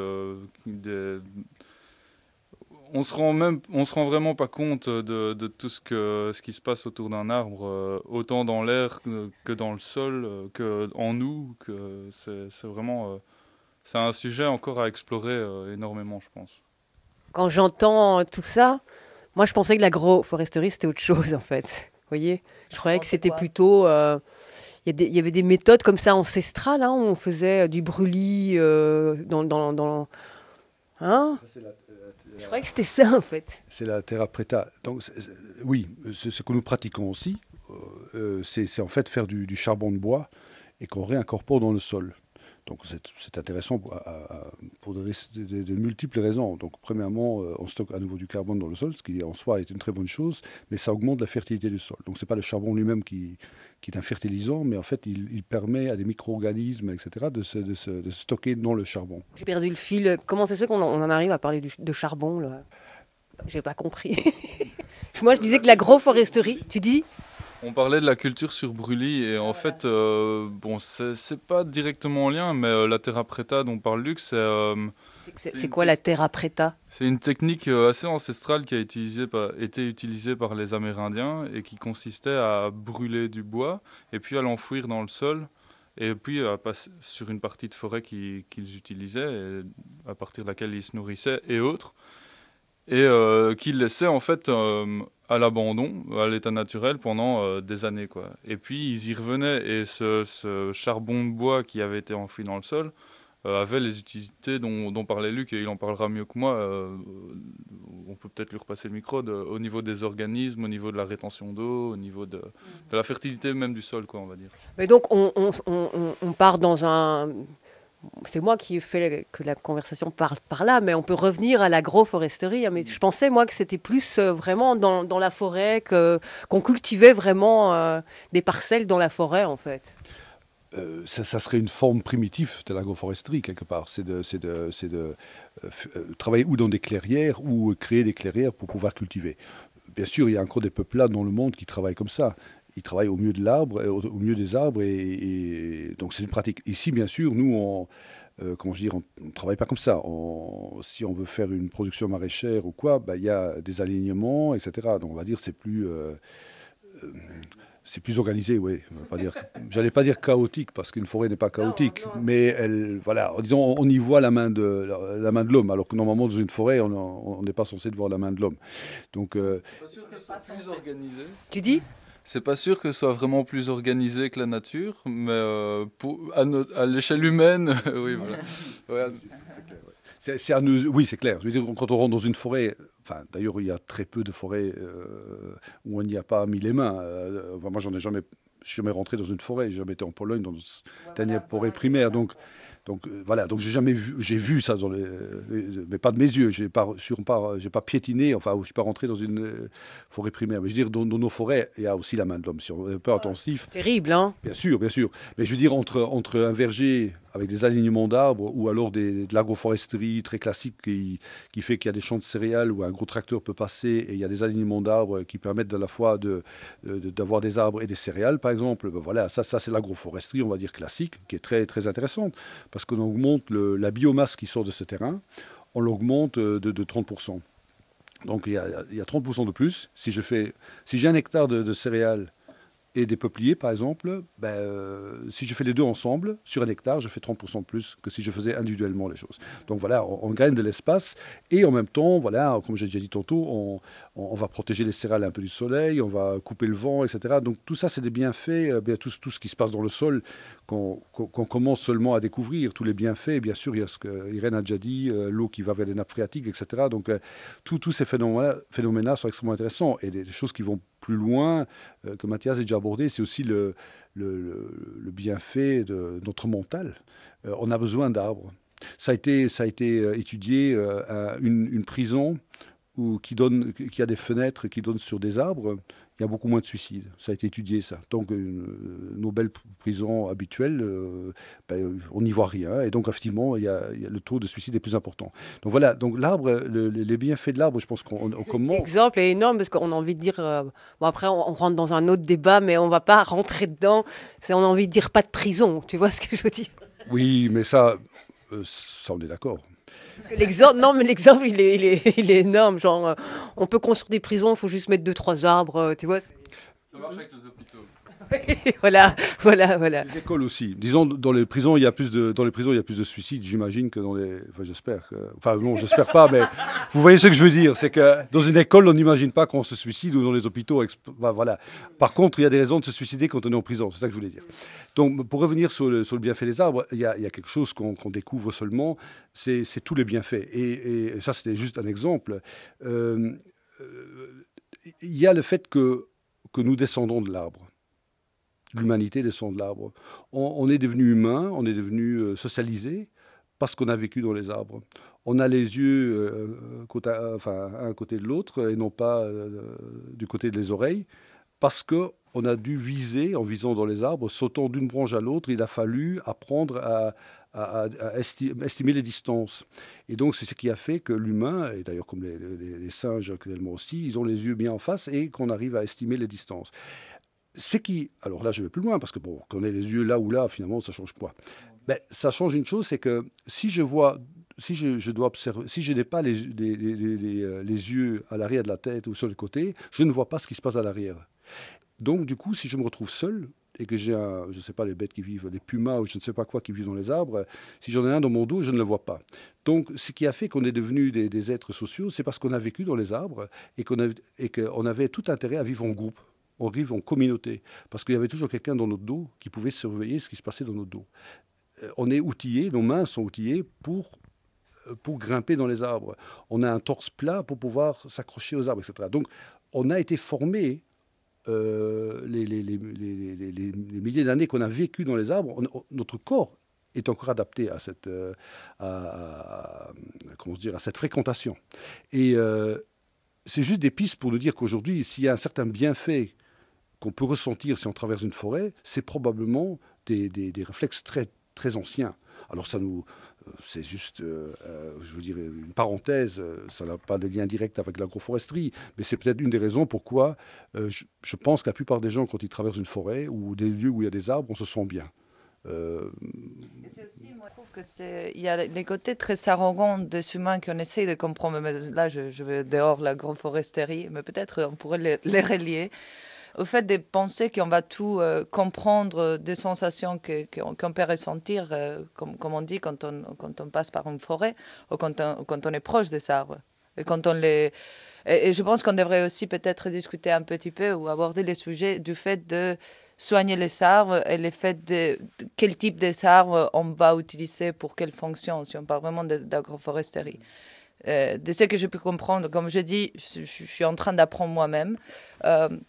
Speaker 5: On se rend vraiment pas compte de tout ce qui se passe autour d'un arbre, autant dans l'air que dans le sol, que en nous. C'est vraiment c'est un sujet encore à explorer énormément, je pense.
Speaker 3: Quand j'entends tout ça, moi je pensais que l'agroforesterie c'était autre chose en fait. Vous voyez, je croyais que c'était plutôt il y avait des méthodes comme ça ancestrales, où on faisait du brûlis dans hein. Je croyais que c'était ça en fait.
Speaker 1: C'est la terra preta. Donc oui, c'est ce que nous pratiquons aussi. C'est en fait faire du charbon de bois et qu'on réincorpore dans le sol. Donc c'est intéressant pour de multiples raisons. Donc premièrement, on stocke à nouveau du carbone dans le sol, ce qui en soi est une très bonne chose, mais ça augmente la fertilité du sol. Donc c'est pas le charbon lui-même qui est un fertilisant, mais en fait il permet à des micro-organismes, etc., de se stocker dans le charbon.
Speaker 3: J'ai perdu le fil. Comment ça se fait qu'on en arrive à parler de charbon là? J'ai pas compris. Moi je disais que l'agroforesterie, tu dis?
Speaker 5: On parlait de la culture sur brûlis et en fait, c'est pas directement en lien, mais la terra preta dont parle Luc,
Speaker 3: c'est quoi la terra preta?
Speaker 5: C'est une technique assez ancestrale qui a été utilisée par les Amérindiens et qui consistait à brûler du bois et puis à l'enfouir dans le sol et puis à passer sur une partie de forêt qu'ils utilisaient, et à partir de laquelle ils se nourrissaient et autres, et qu'ils laissaient en fait à l'abandon, à l'état naturel pendant des années, quoi. Et puis ils y revenaient, et ce charbon de bois qui avait été enfoui dans le sol avait les utilités dont parlait Luc, et il en parlera mieux que moi. On peut peut-être lui repasser le micro, au niveau des organismes, au niveau de la rétention d'eau, au niveau de la fertilité même du sol, quoi, on va dire.
Speaker 3: Mais donc on part dans un... C'est moi qui ai fait que la conversation part par là, mais on peut revenir à l'agroforesterie. Mais je pensais, moi, que c'était plus vraiment dans la forêt, qu'on cultivait vraiment des parcelles dans la forêt, en fait.
Speaker 1: Ça serait une forme primitive de l'agroforesterie, quelque part. C'est de travailler ou dans des clairières ou créer des clairières pour pouvoir cultiver. Bien sûr, il y a encore des peuples là dans le monde qui travaillent comme ça. Ils travaillent au milieu de l'arbre, au milieu des arbres, et donc c'est une pratique. Ici, bien sûr, nous, on ne travaille pas comme ça. Si on veut faire une production maraîchère ou quoi, il y a des alignements, etc. Donc on va dire c'est plus organisé, oui. J'allais pas dire chaotique, parce qu'une forêt n'est pas chaotique, non. Mais disons, on y voit la main de l'homme, alors que normalement dans une forêt, on n'est pas censé voir la main de l'homme. Donc,
Speaker 5: c'est pas sûr que ce soit plus organisé.
Speaker 3: Tu dis ?
Speaker 5: C'est pas sûr que ce soit vraiment plus organisé que la nature, mais à l'échelle humaine, oui, voilà. Ouais.
Speaker 1: C'est clair, ouais. Oui, c'est clair. Je veux dire, quand on rentre dans une forêt, d'ailleurs, il y a très peu de forêts où on n'y a pas mis les mains. Moi, j'en ai jamais suis jamais rentré dans une forêt, j'ai jamais été en Pologne dans une dernière forêt primaire. Donc voilà, donc j'ai vu ça mais pas de mes yeux. J'ai pas piétiné, enfin, je suis pas rentré dans une forêt primaire. Mais je veux dire, dans nos forêts, il y a aussi la main de l'homme. Si on est un peu attentif.
Speaker 3: Terrible, hein?
Speaker 1: Bien sûr, bien sûr. Mais je veux dire, entre un verger avec des alignements d'arbres ou alors de l'agroforesterie très classique qui fait qu'il y a des champs de céréales où un gros tracteur peut passer et il y a des alignements d'arbres qui permettent à la fois d'avoir des arbres et des céréales, par exemple. Ben voilà, ça c'est l'agroforesterie, on va dire classique, qui est très, très intéressante parce qu'on augmente la biomasse qui sort de ce terrain, on l'augmente de 30%. Donc il y a 30% de plus. Si j'ai un hectare de céréales et des peupliers, par exemple, si je fais les deux ensemble, sur un hectare, je fais 30% de plus que si je faisais individuellement les choses. Donc voilà, on gagne de l'espace et en même temps, voilà, comme j'ai déjà dit tantôt, on va protéger les céréales un peu du soleil, on va couper le vent, etc. Donc tout ça, c'est des bienfaits, tout ce qui se passe dans le sol qu'on commence seulement à découvrir, tous les bienfaits. Bien sûr, il y a ce que Irène a déjà dit, l'eau qui va vers les nappes phréatiques, etc. Donc tous ces phénomènes-là sont extrêmement intéressants et des choses qui vont plus loin, que Mathias a déjà abordé, c'est aussi le bienfait de notre mental. On a besoin d'arbres. Ça a été étudié à une prison qui a des fenêtres qui donnent sur des arbres. Il y a beaucoup moins de suicides. Ça a été étudié, ça. Donc, nos belles prisons habituelles, on n'y voit rien. Et donc, effectivement, le taux de suicide est plus important. Donc, voilà. Donc, l'arbre, les bienfaits de l'arbre, je pense qu'on commence.
Speaker 3: L'exemple est énorme parce qu'on a envie de dire... bon, après, on rentre dans un autre débat, mais on ne va pas rentrer dedans. On a envie de dire pas de prison. Tu vois ce que je veux dire?
Speaker 1: Oui, mais ça on est d'accord.
Speaker 3: L'exemple, il est énorme. Genre, on peut construire des prisons, il faut juste mettre 2-3 arbres, tu vois.
Speaker 5: Ça marche avec les hôpitaux.
Speaker 3: Voilà.
Speaker 1: Les écoles aussi. Disons, dans les prisons, il y a plus de suicides, j'imagine, que dans les... Enfin, j'espère. Enfin, non, j'espère pas, mais vous voyez ce que je veux dire. C'est que dans une école, on n'imagine pas qu'on se suicide ou dans les hôpitaux. Voilà. Par contre, il y a des raisons de se suicider quand on est en prison. C'est ça que je voulais dire. Donc, pour revenir sur le bienfait des arbres, il y a quelque chose qu'on découvre seulement, c'est tous les bienfaits. Et ça, c'était juste un exemple. Il y a le fait que nous descendons de l'arbre. L'humanité descend de l'arbre. On est devenu humain, on est devenu socialisé parce qu'on a vécu dans les arbres. On a les yeux un côté de l'autre et non pas du côté des oreilles parce qu'on a dû viser, en visant dans les arbres, sautant d'une branche à l'autre, il a fallu apprendre à estimer les distances. Et donc, c'est ce qui a fait que l'humain, et d'ailleurs comme les singes actuellement aussi, ils ont les yeux bien en face et qu'on arrive à estimer les distances. Alors là, je vais plus loin, parce que bon, qu'on ait les yeux là ou là, finalement, ça change quoi? Ça change une chose, c'est que si je dois observer, si je n'ai pas les yeux à l'arrière de la tête ou sur le côté, je ne vois pas ce qui se passe à l'arrière. Donc, du coup, si je me retrouve seul et que j'ai je ne sais pas, les bêtes qui vivent, les pumas ou je ne sais pas quoi qui vivent dans les arbres, si j'en ai un dans mon dos, je ne le vois pas. Donc, ce qui a fait qu'on est devenus des êtres sociaux, c'est parce qu'on a vécu dans les arbres et qu'on avait tout intérêt à vivre en groupe. On vit en communauté, parce qu'il y avait toujours quelqu'un dans notre dos qui pouvait surveiller ce qui se passait dans notre dos. On est outillés, nos mains sont outillées pour grimper dans les arbres. On a un torse plat pour pouvoir s'accrocher aux arbres, etc. Donc, on a été formés, les milliers d'années qu'on a vécu dans les arbres, notre corps est encore adapté à cette fréquentation. Et c'est juste des pistes pour nous dire qu'aujourd'hui, s'il y a un certain bienfait qu'on peut ressentir si on traverse une forêt, c'est probablement des réflexes très, très anciens. Alors c'est juste, je veux dire, une parenthèse, ça n'a pas de lien direct avec l'agroforesterie, mais c'est peut-être une des raisons pourquoi je pense que la plupart des gens, quand ils traversent une forêt ou des lieux où il y a des arbres, on se sent bien.
Speaker 4: C'est aussi, moi, je trouve qu'il y a les côtés très arrogants des humains qu'on essaie de comprendre. Mais là, je vais dehors l'agroforesterie, mais peut-être on pourrait les relier au fait de penser qu'on va tout comprendre des sensations qu'on peut ressentir, comme on dit, quand on passe par une forêt ou quand on est proche des arbres. Et et je pense qu'on devrait aussi peut-être discuter un petit peu ou aborder les sujets du fait de soigner les arbres et le fait de quel type d'arbres on va utiliser pour quelle fonction, si on parle vraiment d'agroforesterie. De ce que j'ai pu comprendre, comme je dis, je suis en train d'apprendre moi-même.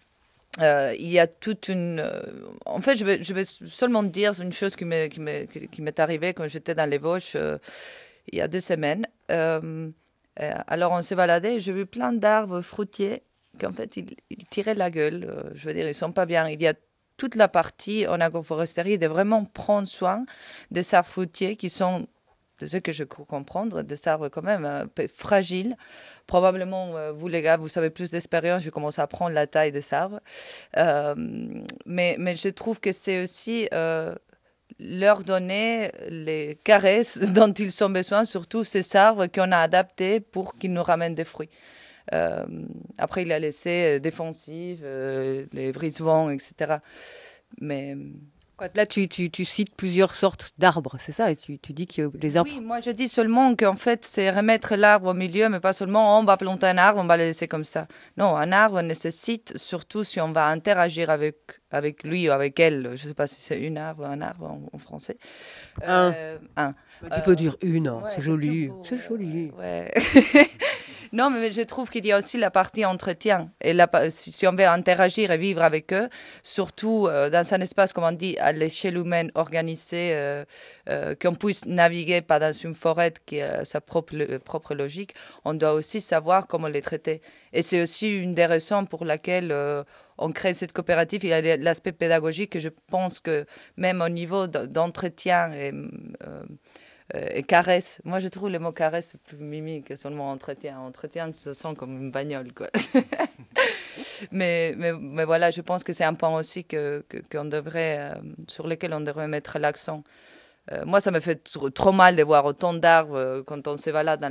Speaker 4: il y a toute une... en fait, je vais seulement dire une chose qui m'est arrivée quand j'étais dans les Vosges il y a 2 semaines. Alors, on s'est baladé et j'ai vu plein d'arbres fruitiers qu'en fait, ils tiraient la gueule. Je veux dire, ils ne sont pas bien. Il y a toute la partie en agroforesterie de vraiment prendre soin des arbres fruitiers qui sont, de ce que je peux comprendre, des arbres quand même un peu fragiles. Probablement, vous les gars, vous savez plus d'expérience, je commence à prendre la taille des arbres. Mais je trouve que c'est aussi leur donner les caresses dont ils ont besoin, surtout ces arbres qu'on a adaptés pour qu'ils nous ramènent des fruits. Après, il a laissé défensives, les brise-vents, etc. Mais...
Speaker 3: Là, tu cites plusieurs sortes d'arbres, c'est ça? Et tu dis que les arbres...
Speaker 4: Oui, moi je dis seulement qu'en fait, c'est remettre l'arbre au milieu, mais pas seulement on va planter un arbre, on va le laisser comme ça. Non, un arbre nécessite, surtout si on va interagir avec lui ou avec elle, je ne sais pas si c'est un arbre en français.
Speaker 3: Un.
Speaker 4: Un.
Speaker 3: Tu peux dire une, hein.
Speaker 4: Ouais,
Speaker 3: C'est joli.
Speaker 4: plus beau,
Speaker 3: C'est joli.
Speaker 4: Ouais. Non, mais je trouve qu'il y a aussi la partie entretien. Et si on veut interagir et vivre avec eux, surtout dans un espace, comme on dit, à l'échelle humaine organisée, qu'on puisse naviguer pas dans une forêt qui a sa propre logique, on doit aussi savoir comment les traiter. Et c'est aussi une des raisons pour laquelle on crée cette coopérative. Il y a l'aspect pédagogique que je pense que même au niveau d'entretien et caresse. Moi, je trouve le mot caresse plus mimi que seulement entretien. Entretien, ça sent comme une bagnole, quoi. mais voilà, je pense que c'est un point aussi qu'on devrait, sur lequel on devrait mettre l'accent. Moi, ça me fait trop mal de voir autant d'arbres quand on se balade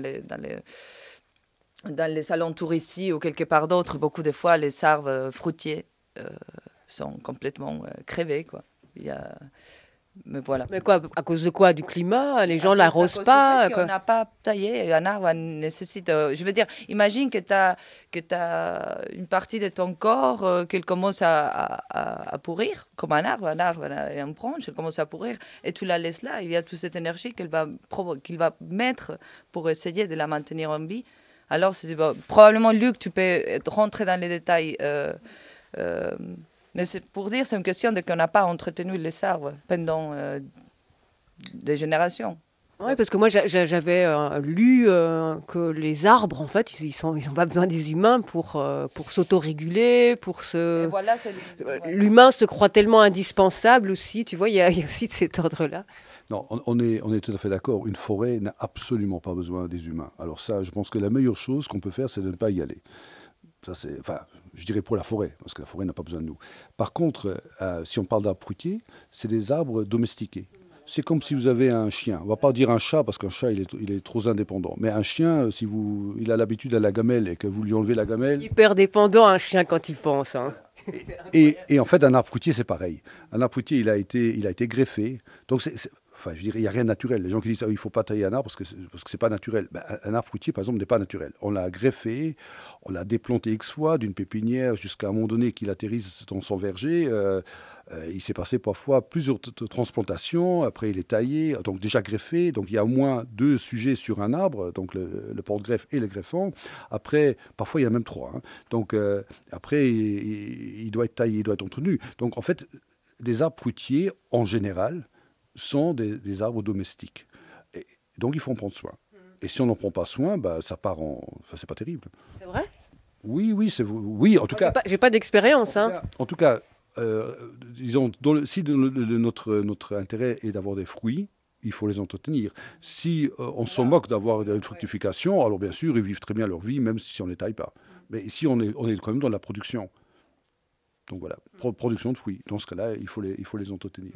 Speaker 4: dans les alentours ici ou quelque part d'autre. Beaucoup de fois, les arbres fruitiers sont complètement crevés, quoi. Mais voilà.
Speaker 3: Mais quoi, à cause de quoi? Du climat? Les gens l'arrosent pas?
Speaker 4: On n'a pas taillé. Un arbre nécessite... je veux dire, imagine que tu as une partie de ton corps qui commence à pourrir, comme un arbre et une branche, elle commence à pourrir, et tu la laisses là. Il y a toute cette énergie qu'il va mettre pour essayer de la maintenir en vie. Alors, probablement, Luc, tu peux rentrer dans les détails. Mais c'est pour dire, c'est une question de qu'on n'a pas entretenu les arbres pendant des générations.
Speaker 3: Oui, parce que moi, j'avais lu que les arbres, en fait, ils n'ont pas besoin des humains pour s'autoréguler, pour se...
Speaker 4: Et voilà,
Speaker 3: L'humain se croit tellement indispensable aussi, tu vois, il y a aussi de cet ordre-là.
Speaker 1: Non, on est tout à fait d'accord. Une forêt n'a absolument pas besoin des humains. Alors ça, je pense que la meilleure chose qu'on peut faire, c'est de ne pas y aller. Ça, je dirais pour la forêt, parce que la forêt n'a pas besoin de nous. Par contre, si on parle d'arbres fruitiers, c'est des arbres domestiqués. C'est comme si vous avez un chien. On ne va pas dire un chat, parce qu'un chat, il est trop indépendant. Mais un chien, si il a l'habitude à la gamelle et que vous lui enlevez la gamelle...
Speaker 3: Hyper dépendant, un chien, quand il pense. Hein.
Speaker 1: Et en fait, un arbre fruitier, c'est pareil. Un arbre fruitier, il a été greffé. Donc, enfin, je dirais, il n'y a rien de naturel. Les gens qui disent il ne faut pas tailler un arbre parce que ce n'est pas naturel. Ben, un arbre fruitier, par exemple, n'est pas naturel. On l'a greffé, on l'a déplanté X fois d'une pépinière jusqu'à un moment donné qu'il atterrisse dans son verger. Il s'est passé parfois plusieurs transplantations. Après, il est taillé, donc déjà greffé. Donc, il y a au moins 2 sujets sur un arbre, donc le porte-greffe et le greffon. Après, parfois, il y a même 3. Hein. Donc, après, il doit être taillé, il doit être entretenu. Donc, en fait, des arbres fruitiers, en général, sont des arbres domestiques. Et donc, il faut en prendre soin. Et si on n'en prend pas soin, bah, ça part en... Ça, c'est pas terrible.
Speaker 3: C'est vrai?
Speaker 1: Oui, oui, en tout cas...
Speaker 3: J'ai pas d'expérience.
Speaker 1: En tout cas, disons, si notre intérêt est d'avoir des fruits, il faut les entretenir. Si on s'en moque d'avoir une fructification, alors bien sûr, ils vivent très bien leur vie, même si on ne les taille pas. Mais ici, on est quand même dans la production. Donc voilà, production de fruits. Dans ce cas-là, il faut les entretenir.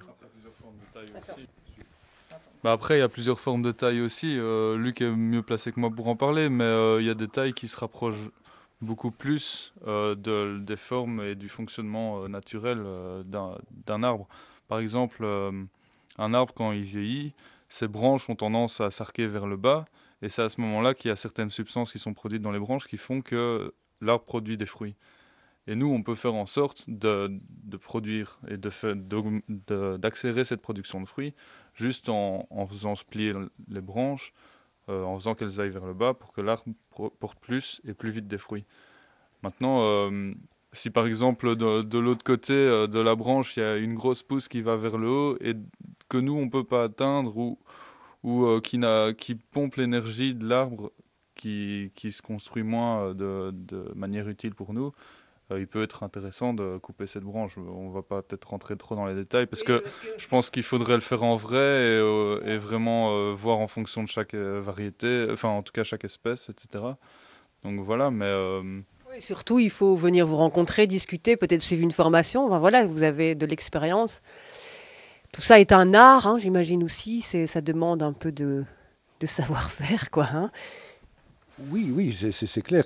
Speaker 5: Bah après, il y a plusieurs formes de taille aussi. Luc est mieux placé que moi pour en parler, mais il y a des tailles qui se rapprochent beaucoup plus des formes et du fonctionnement naturel d'un arbre. Par exemple, un arbre, quand il vieillit, ses branches ont tendance à s'arquer vers le bas, et c'est à ce moment-là qu'il y a certaines substances qui sont produites dans les branches qui font que l'arbre produit des fruits. Et nous, on peut faire en sorte de produire et d'accélérer cette production de fruits juste en faisant se plier les branches, en faisant qu'elles aillent vers le bas pour que l'arbre porte plus et plus vite des fruits. Maintenant, Si par exemple de l'autre côté de la branche, il y a une grosse pousse qui va vers le haut et que nous, on ne peut pas atteindre ou qui pompe l'énergie de l'arbre qui se construit moins de manière utile pour nous, il peut être intéressant de couper cette branche. On ne va pas peut-être rentrer trop dans les détails parce que je pense qu'il faudrait le faire en vrai et vraiment voir en fonction de chaque variété, enfin en tout cas chaque espèce, etc. Donc voilà, mais...
Speaker 3: Oui, surtout, il faut venir vous rencontrer, discuter, peut-être suivre une formation. Enfin, voilà, vous avez de l'expérience. Tout ça est un art, hein, j'imagine aussi. Ça demande un peu de savoir-faire, quoi. Hein.
Speaker 1: Oui, c'est clair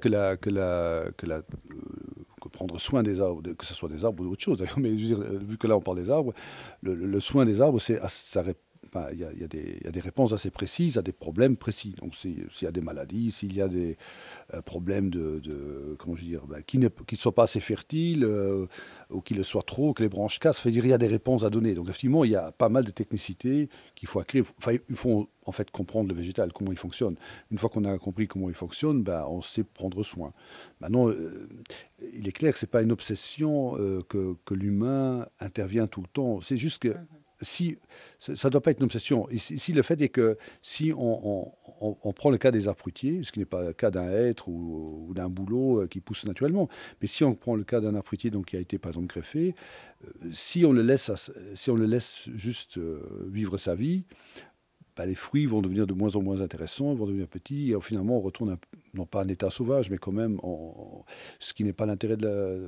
Speaker 1: que prendre soin des arbres, que ce soit des arbres ou d'autres choses d'ailleurs, mais je veux dire, vu que là on parle des arbres, le soin des arbres, il y a des réponses assez précises à des problèmes précis. Donc s'il y a des maladies, s'il y a des problèmes comment je veux dire, qui ne soient pas assez fertiles ou qui le soient trop, que les branches cassent, il y a des réponses à donner. Donc effectivement, il y a pas mal de technicité qu'il faut acquérir. Enfin, il faut en fait comprendre le végétal, comment il fonctionne. Une fois qu'on a compris comment il fonctionne, on sait prendre soin. Maintenant, il est clair que c'est pas une obsession que l'humain intervient tout le temps. C'est juste que si ça ne doit pas être une obsession. Ici, le fait est que si on prend le cas des arbres fruitiers, ce qui n'est pas le cas d'un hêtre ou d'un bouleau qui pousse naturellement, mais si on prend le cas d'un arbre fruitier donc, qui a été par exemple greffé, si on le laisse juste vivre sa vie, les fruits vont devenir de moins en moins intéressants, vont devenir petits, et finalement on retourne non pas en état sauvage, mais quand même, ce qui n'est pas l'intérêt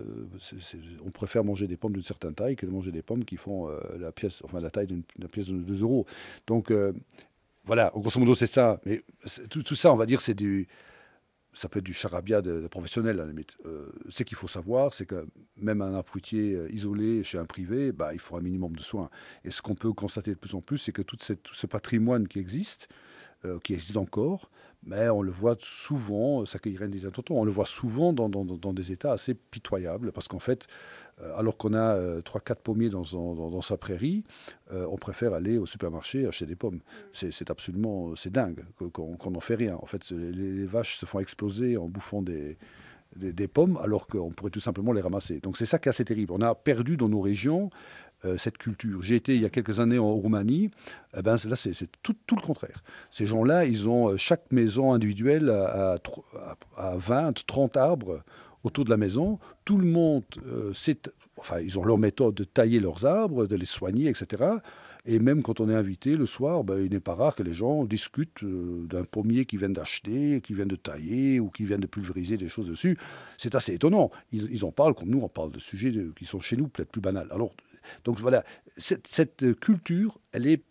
Speaker 1: on préfère manger des pommes d'une certaine taille que de manger des pommes qui font la taille d'une pièce de 2 euros. Donc voilà, grosso modo c'est ça. Mais tout ça, on va dire, ça peut être du charabia de professionnel à la limite. Ce qu'il faut savoir, c'est que même un arbre fruitier isolé chez un privé, il faut un minimum de soins. Et ce qu'on peut constater de plus en plus, c'est que tout ce patrimoine qui existe encore, mais on le voit souvent, ça Irène disait tantôt, on le voit souvent dans des états assez pitoyables, parce qu'en fait, alors qu'on a 3-4 pommiers dans sa prairie, on préfère aller au supermarché acheter des pommes. C'est dingue qu'on n'en fait rien. En fait, les vaches se font exploser en bouffant des pommes, alors qu'on pourrait tout simplement les ramasser. Donc c'est ça qui est assez terrible. On a perdu dans nos régions cette culture. J'ai été il y a quelques années en Roumanie, là c'est tout le contraire. Ces gens-là, ils ont chaque maison individuelle à 20, 30 arbres autour de la maison. Tout le monde, ils ont leur méthode de tailler leurs arbres, de les soigner, etc. Et même quand on est invité le soir, il n'est pas rare que les gens discutent d'un pommier qu'ils viennent d'acheter, qu'ils viennent de tailler ou qu'ils viennent de pulvériser des choses dessus. C'est assez étonnant. Ils en parlent comme nous, on parle de sujets qui sont chez nous peut-être plus banals. Donc voilà, cette culture, elle est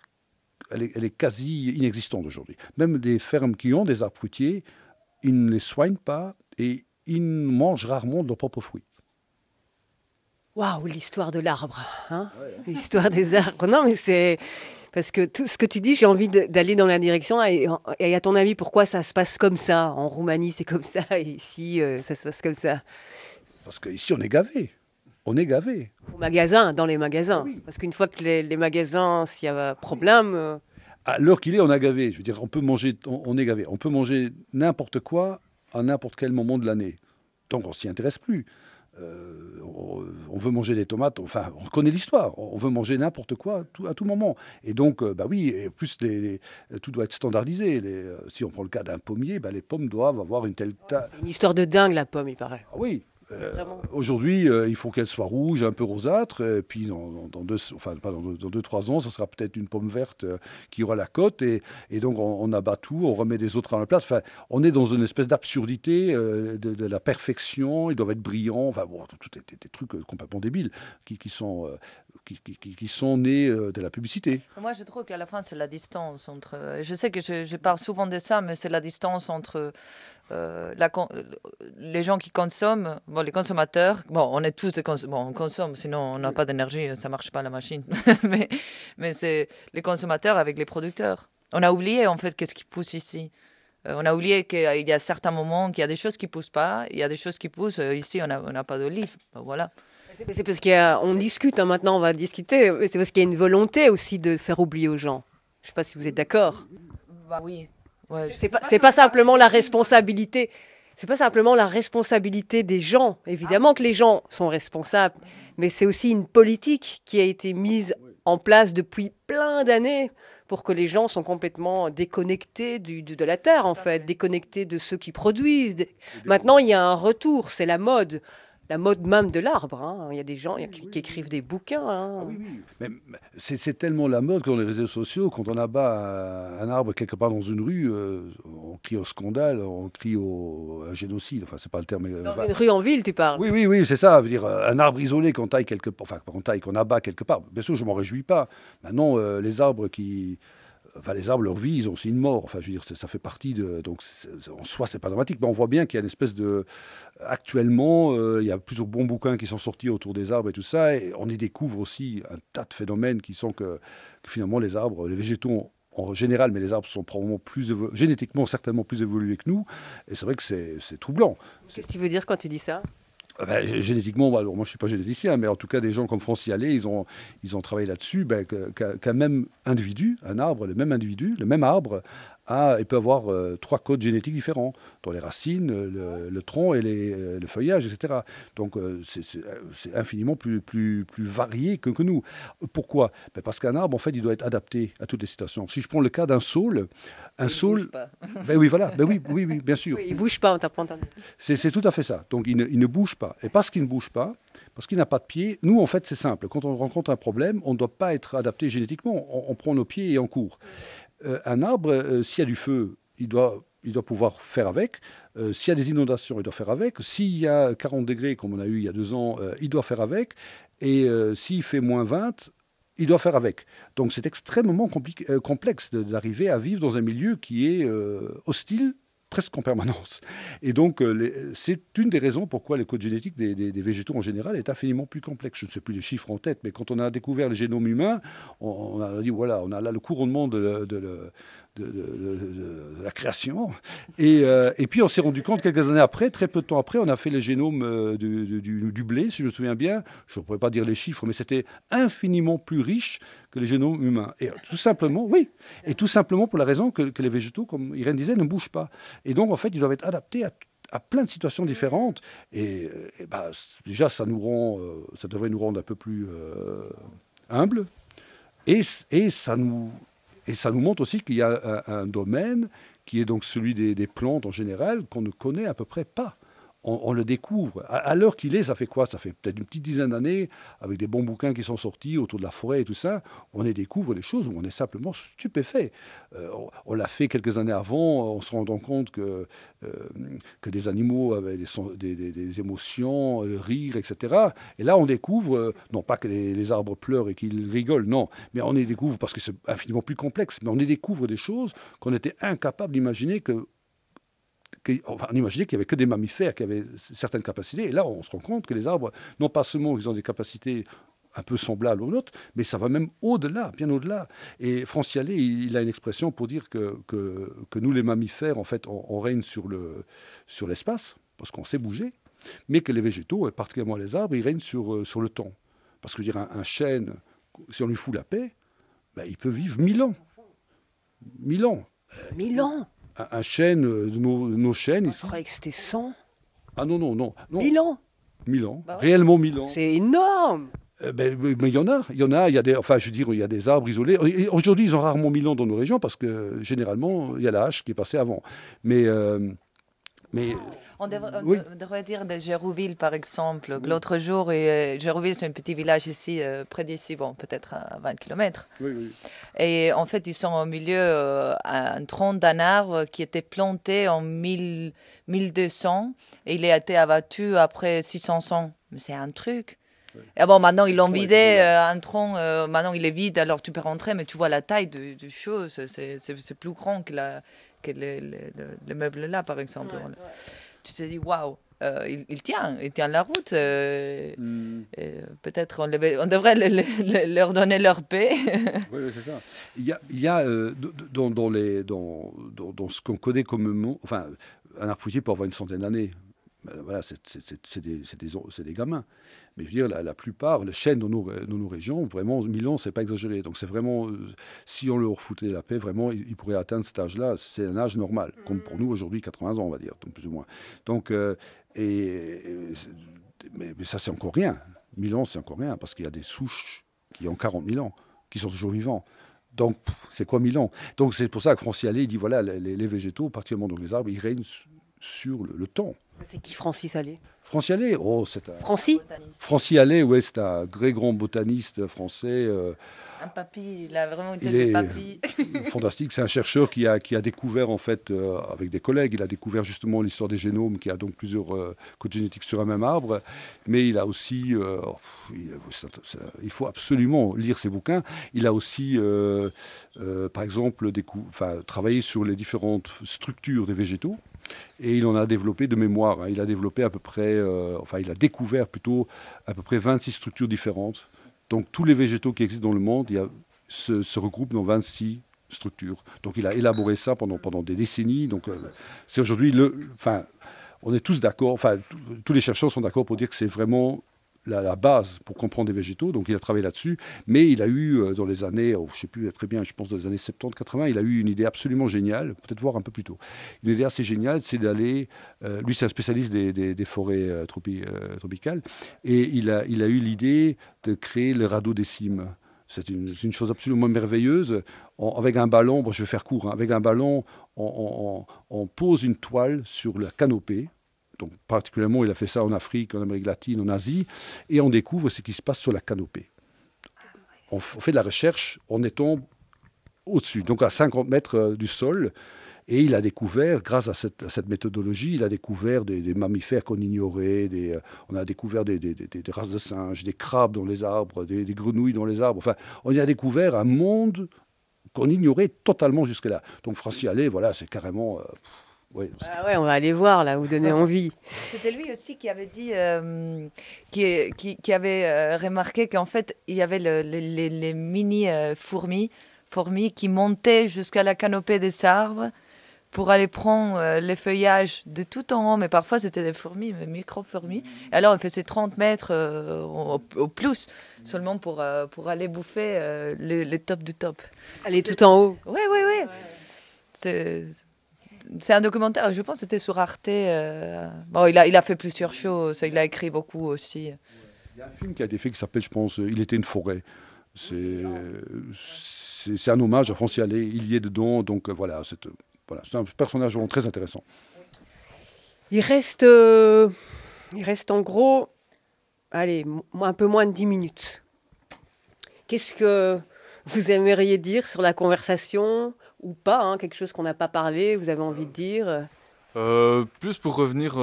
Speaker 1: quasi inexistante aujourd'hui. Même des fermes qui ont des arbres fruitiers, ils ne les soignent pas et ils mangent rarement de leurs propres fruits.
Speaker 3: Waouh, l'histoire de l'arbre, hein, l'histoire des arbres. Non, mais c'est... Parce que tout ce que tu dis, j'ai envie d'aller dans la direction. Et à ton avis, pourquoi ça se passe comme ça? En Roumanie, c'est comme ça, et ici, ça se passe comme ça.
Speaker 1: Parce qu'ici, on est gavé. On est gavé.
Speaker 3: Au magasin, dans les magasins.
Speaker 1: Oui.
Speaker 3: Parce qu'une fois que les magasins, s'il y a un problème...
Speaker 1: À l'heure qu'il est, on a gavé. Je veux dire, on est gavé. On peut manger n'importe quoi à n'importe quel moment de l'année. Donc, on s'y intéresse plus. On veut manger des tomates, enfin, on connaît l'histoire, on veut manger n'importe quoi à tout moment. Et donc, oui, et plus tout doit être standardisé. Si on prend le cas d'un pommier, les pommes doivent avoir une telle taille.
Speaker 3: C'est une histoire de dingue, la pomme, il paraît.
Speaker 1: Ah oui. Aujourd'hui, il faut qu'elle soit rouge, un peu rosâtre, et puis dans 2-3 ans, ça sera peut-être une pomme verte qui aura la côte, et donc on abat tout, on remet des autres à la place. Enfin, on est dans une espèce d'absurdité de la perfection, ils doivent être brillants, tout des trucs complètement débiles qui sont nés de la publicité.
Speaker 4: Moi, je trouve qu'à la fin, c'est la distance entre... Je sais que je parle souvent de ça, mais c'est la distance entre les gens qui consomment, les consommateurs. On est tous on consomme, sinon on n'a pas d'énergie, ça ne marche pas la machine. mais c'est les consommateurs avec les producteurs. On a oublié, en fait, qu'est-ce qui pousse ici. On a oublié qu'il y a certains moments qu'il y a des choses qui ne poussent pas, il y a des choses qui poussent. Ici, on n'a pas d'olive. Voilà.
Speaker 3: C'est parce qu'on discute, maintenant on va discuter, mais c'est parce qu'il y a une volonté aussi de faire oublier aux gens. Je ne sais pas si vous êtes d'accord.
Speaker 4: Oui. Ouais,
Speaker 3: c'est pas simplement la responsabilité. c'est pas simplement la responsabilité des gens. Évidemment que les gens sont responsables, mais c'est aussi une politique qui a été mise en place depuis plein d'années pour que les gens sont complètement déconnectés de la terre, en fait, déconnectés de ceux qui produisent. Maintenant, il y a un retour, c'est la mode même de l'arbre. Hein. Il y a des gens qui écrivent des bouquins. Hein.
Speaker 1: Ah oui, oui. Mais c'est tellement la mode que dans les réseaux sociaux, quand on abat un arbre quelque part dans une rue, on crie au scandale, on crie au génocide. Enfin, c'est pas le terme.
Speaker 3: Dans une rue en ville, tu parles.
Speaker 1: Oui, oui, oui, c'est ça. Veut dire un arbre isolé qu'on taille quelque part, enfin qu'on abat quelque part. Bien sûr, je m'en réjouis pas. Maintenant, les arbres les arbres, leur vie, ils ont aussi une mort. Enfin, je veux dire, ça fait partie de. Donc, en soi, c'est pas dramatique. Mais on voit bien qu'il y a une espèce de. Actuellement, il y a plusieurs bons bouquins qui sont sortis autour des arbres et tout ça. Et on y découvre aussi un tas de phénomènes qui sont que finalement, les arbres, les végétaux en général, mais les arbres sont probablement génétiquement certainement plus évolués que nous. Et c'est vrai que c'est troublant.
Speaker 3: Qu'est-ce que tu veux dire quand tu dis ça ?
Speaker 1: Génétiquement, alors moi je ne suis pas généticien, mais en tout cas des gens comme Francis Allais, ils ont travaillé là-dessus, qu'un même individu, un arbre, le même arbre, il peut avoir 3 codes génétiques différents, dans les racines, le tronc et le feuillage, etc. Donc c'est infiniment plus varié que nous. Pourquoi ? Parce qu'un arbre, en fait, il doit être adapté à toutes les situations. Si je prends le cas d'un saule,
Speaker 4: bouge pas.
Speaker 1: Oui, voilà, oui, bien sûr.
Speaker 3: Oui, il ne bouge pas, on t'apprend entendu.
Speaker 1: C'est tout à fait ça. Donc il ne bouge pas. Et parce qu'il ne bouge pas, parce qu'il n'a pas de pied, nous, en fait, c'est simple. Quand on rencontre un problème, on ne doit pas être adapté génétiquement. On prend nos pieds et on court. Un arbre, s'il y a du feu, il doit pouvoir faire avec. S'il y a des inondations, il doit faire avec. S'il y a 40 degrés, comme on a eu il y a 2 ans, il doit faire avec. Et s'il fait moins 20, il doit faire avec. Donc c'est extrêmement complexe d'arriver à vivre dans un milieu qui est hostile presque en permanence. Et donc, c'est une des raisons pourquoi le code génétique des végétaux en général est infiniment plus complexe. Je ne sais plus les chiffres en tête, mais quand on a découvert le génome humain, on a dit, voilà, on a là le couronnement de la création. Et puis, on s'est rendu compte, quelques années après, très peu de temps après, on a fait le génome du blé, si je me souviens bien. Je ne pourrais pas dire les chiffres, mais c'était infiniment plus riche que les génomes humains. Et tout simplement, oui. Et tout simplement pour la raison que les végétaux, comme Irène disait, ne bougent pas. Et donc, en fait, ils doivent être adaptés à plein de situations différentes. Et déjà, ça devrait nous rendre un peu plus humbles. Et ça nous montre aussi qu'il y a un domaine qui est donc celui des plantes en général, qu'on ne connaît à peu près pas. On le découvre. À l'heure qu'il est, ça fait quoi ? Ça fait peut-être une petite dizaine d'années, avec des bons bouquins qui sont sortis autour de la forêt et tout ça, on y découvre des choses où on est simplement stupéfait. On l'a fait quelques années avant, en se rendant compte que des animaux avaient des émotions, rire, etc. Et là, on découvre, non pas que les arbres pleurent et qu'ils rigolent, non, mais on y découvre, parce que c'est infiniment plus complexe, mais on y découvre des choses qu'on était incapable d'imaginer on imaginait qu'il n'y avait que des mammifères qui avaient certaines capacités. Et là, on se rend compte que les arbres, non pas seulement qu'ils ont des capacités un peu semblables aux nôtres, mais ça va même au-delà, bien au-delà. Et Francis Allais, il a une expression pour dire que nous, les mammifères, en fait, on règne sur l'espace, parce qu'on sait bouger, mais que les végétaux, et particulièrement les arbres, ils règnent sur le temps. Parce que dire un chêne, si on lui fout la paix, il peut vivre 1000 ans. 1000 ans.
Speaker 3: 1000 ans.
Speaker 1: Un chêne, nos chênes...
Speaker 3: Je croyais que c'était 100.
Speaker 1: Ah non.
Speaker 3: 1000 ans.
Speaker 1: 1000 ans.
Speaker 4: Bah ouais.
Speaker 1: Réellement 1000 ans.
Speaker 3: C'est énorme.
Speaker 1: Mais il y en a. Il y a des... Enfin, je veux dire, il y a des arbres isolés. Et aujourd'hui, ils ont rarement 1000 ans dans nos régions parce que, généralement, il y a la hache qui est passée avant. Mais
Speaker 4: On
Speaker 1: oui.
Speaker 4: devrait dire de Gérouville, par exemple. L'autre jour, Gérouville, c'est un petit village ici, près d'ici, peut-être à 20 km.
Speaker 1: Oui.
Speaker 4: Et en fait, ils sont au milieu un tronc d'un arbre qui était planté en 1200 et il a été abattu après 600 ans. Mais c'est un truc. Oui. Et maintenant, ils l'ont vidé, un tronc, maintenant il est vide, alors tu peux rentrer, mais tu vois la taille de choses, c'est plus grand que le meuble là, par exemple. Ouais. Tu te dis, waouh, il tient la route. Peut-être on devrait leur donner leur paix.
Speaker 1: Oui, c'est ça. Il y a dans ce qu'on connaît communément, enfin, un arbre fruitier peut avoir une centaine d'années. Voilà, c'est des gamins. Mais je veux dire, la plupart, les chaînes dans nos régions, vraiment, 1000 ans, c'est pas exagéré. Donc c'est vraiment, si on leur foutait la paix, vraiment, ils pourraient atteindre cet âge-là. C'est un âge normal, comme pour nous aujourd'hui, 80 ans, on va dire, donc plus ou moins. Donc, mais ça, c'est encore rien. 1000 ans, c'est encore rien, parce qu'il y a des souches qui ont 40 000 ans, qui sont toujours vivants. Donc, c'est quoi 1000 ans? Donc, c'est pour ça que Francis Allais, il dit, voilà, les végétaux, particulièrement donc les arbres, ils règnent sur le temps.
Speaker 3: C'est qui Francis Allais?
Speaker 1: Francis Allais, oh, c'est un...
Speaker 3: Francis?
Speaker 1: Francis Allais, ouais, c'est un très grand botaniste français.
Speaker 4: Un papy, il a vraiment une
Speaker 1: Il
Speaker 4: tête de
Speaker 1: est
Speaker 4: papy.
Speaker 1: fantastique. C'est un chercheur qui a découvert, en fait, avec des collègues, il a découvert justement l'histoire des génomes, qui a donc plusieurs codes génétiques sur un même arbre. Mais il a aussi, il faut absolument lire ses bouquins. Il a aussi, par exemple, travaillé sur les différentes structures des végétaux. Et il en a développé de mémoire. Hein. Il a développé à peu près, il a découvert plutôt à peu près 26 structures différentes. Donc tous les végétaux qui existent dans le monde se regroupent dans 26 structures. Donc il a élaboré ça pendant des décennies. Donc c'est aujourd'hui on est tous d'accord, tous les chercheurs sont d'accord pour dire que c'est vraiment la base pour comprendre les végétaux, donc il a travaillé là-dessus, mais il a eu dans les années, je ne sais plus très bien, je pense dans les années 70-80, il a eu une idée absolument géniale, peut-être voir un peu plus tôt. Une idée assez géniale, c'est d'aller, lui c'est un spécialiste des forêts tropicales, et il a eu l'idée de créer le radeau des cimes. C'est une chose absolument merveilleuse. Avec un ballon, je vais faire court, hein, avec un ballon, on pose une toile sur la canopée. Donc, particulièrement, il a fait ça en Afrique, en Amérique latine, en Asie, et on découvre ce qui se passe sur la canopée. On fait de la recherche en étant au-dessus, donc à 50 mètres du sol, et il a découvert, grâce à cette méthodologie, il a découvert des mammifères qu'on ignorait, on a découvert des races de singes, des crabes dans les arbres, des grenouilles dans les arbres. Enfin, on y a découvert un monde qu'on ignorait totalement jusque-là. Donc, Francis Allais, voilà, c'est carrément...
Speaker 3: Ouais, on va aller voir, là, vous donner envie.
Speaker 4: C'était lui aussi qui avait dit, qui avait remarqué qu'en fait, il y avait les mini fourmis qui montaient jusqu'à la canopée des arbres pour aller prendre les feuillages de tout en haut. Mais parfois, c'était des fourmis, micro-fourmis. Et alors, on faisait 30 mètres au plus, seulement pour aller bouffer les tops du top.
Speaker 3: Aller tout en haut.
Speaker 4: Oui. C'est un documentaire, je pense que c'était sur Arte. Bon, il a fait plusieurs choses, il a écrit beaucoup aussi.
Speaker 1: Il y a un film qui a été fait qui s'appelle, je pense, Il était une forêt. C'est un hommage à Francis Allais, il y est dedans, donc voilà, c'est un personnage vraiment très intéressant.
Speaker 3: Il reste en gros, allez, un peu moins de 10 minutes. Qu'est-ce que vous aimeriez dire sur la conversation ou pas, hein, quelque chose qu'on n'a pas parlé, vous avez envie de dire?
Speaker 5: Plus pour revenir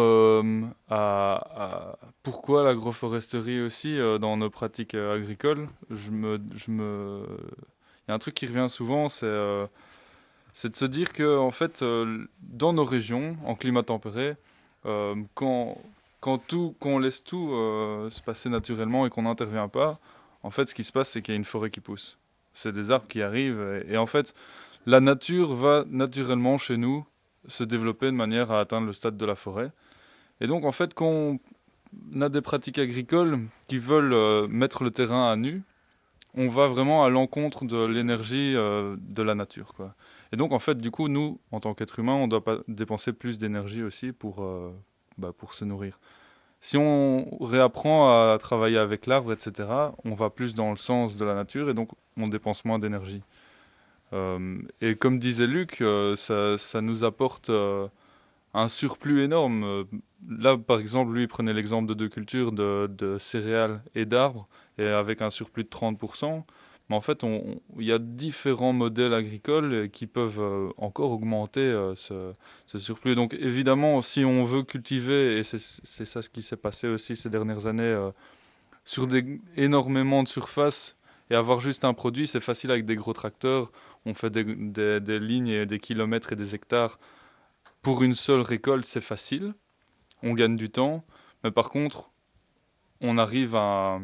Speaker 5: à pourquoi l'agroforesterie aussi dans nos pratiques agricoles, il y a un truc qui revient souvent, c'est de se dire que en fait, dans nos régions, en climat tempéré, quand on laisse tout se passer naturellement et qu'on n'intervient pas, en fait, ce qui se passe, c'est qu'il y a une forêt qui pousse. C'est des arbres qui arrivent et en fait, la nature va naturellement chez nous se développer de manière à atteindre le stade de la forêt. Et donc, en fait, quand on a des pratiques agricoles qui veulent mettre le terrain à nu, on va vraiment à l'encontre de l'énergie de la nature, quoi. Et donc, en fait, du coup, nous, en tant qu'êtres humains, on doit pas dépenser plus d'énergie aussi pour se nourrir. Si on réapprend à travailler avec l'arbre, etc., on va plus dans le sens de la nature et donc on dépense moins d'énergie. Et comme disait Luc, ça nous apporte un surplus énorme. Là, par exemple, lui, il prenait l'exemple de deux cultures, de céréales et d'arbres, et avec un surplus de 30%. Mais en fait, il y a différents modèles agricoles qui peuvent encore augmenter ce surplus. Donc évidemment, si on veut cultiver, et c'est ça ce qui s'est passé aussi ces dernières années, sur énormément de surface, et avoir juste un produit, c'est facile avec des gros tracteurs. On fait des lignes et des kilomètres et des hectares. Pour une seule récolte, c'est facile. On gagne du temps. Mais par contre, on arrive à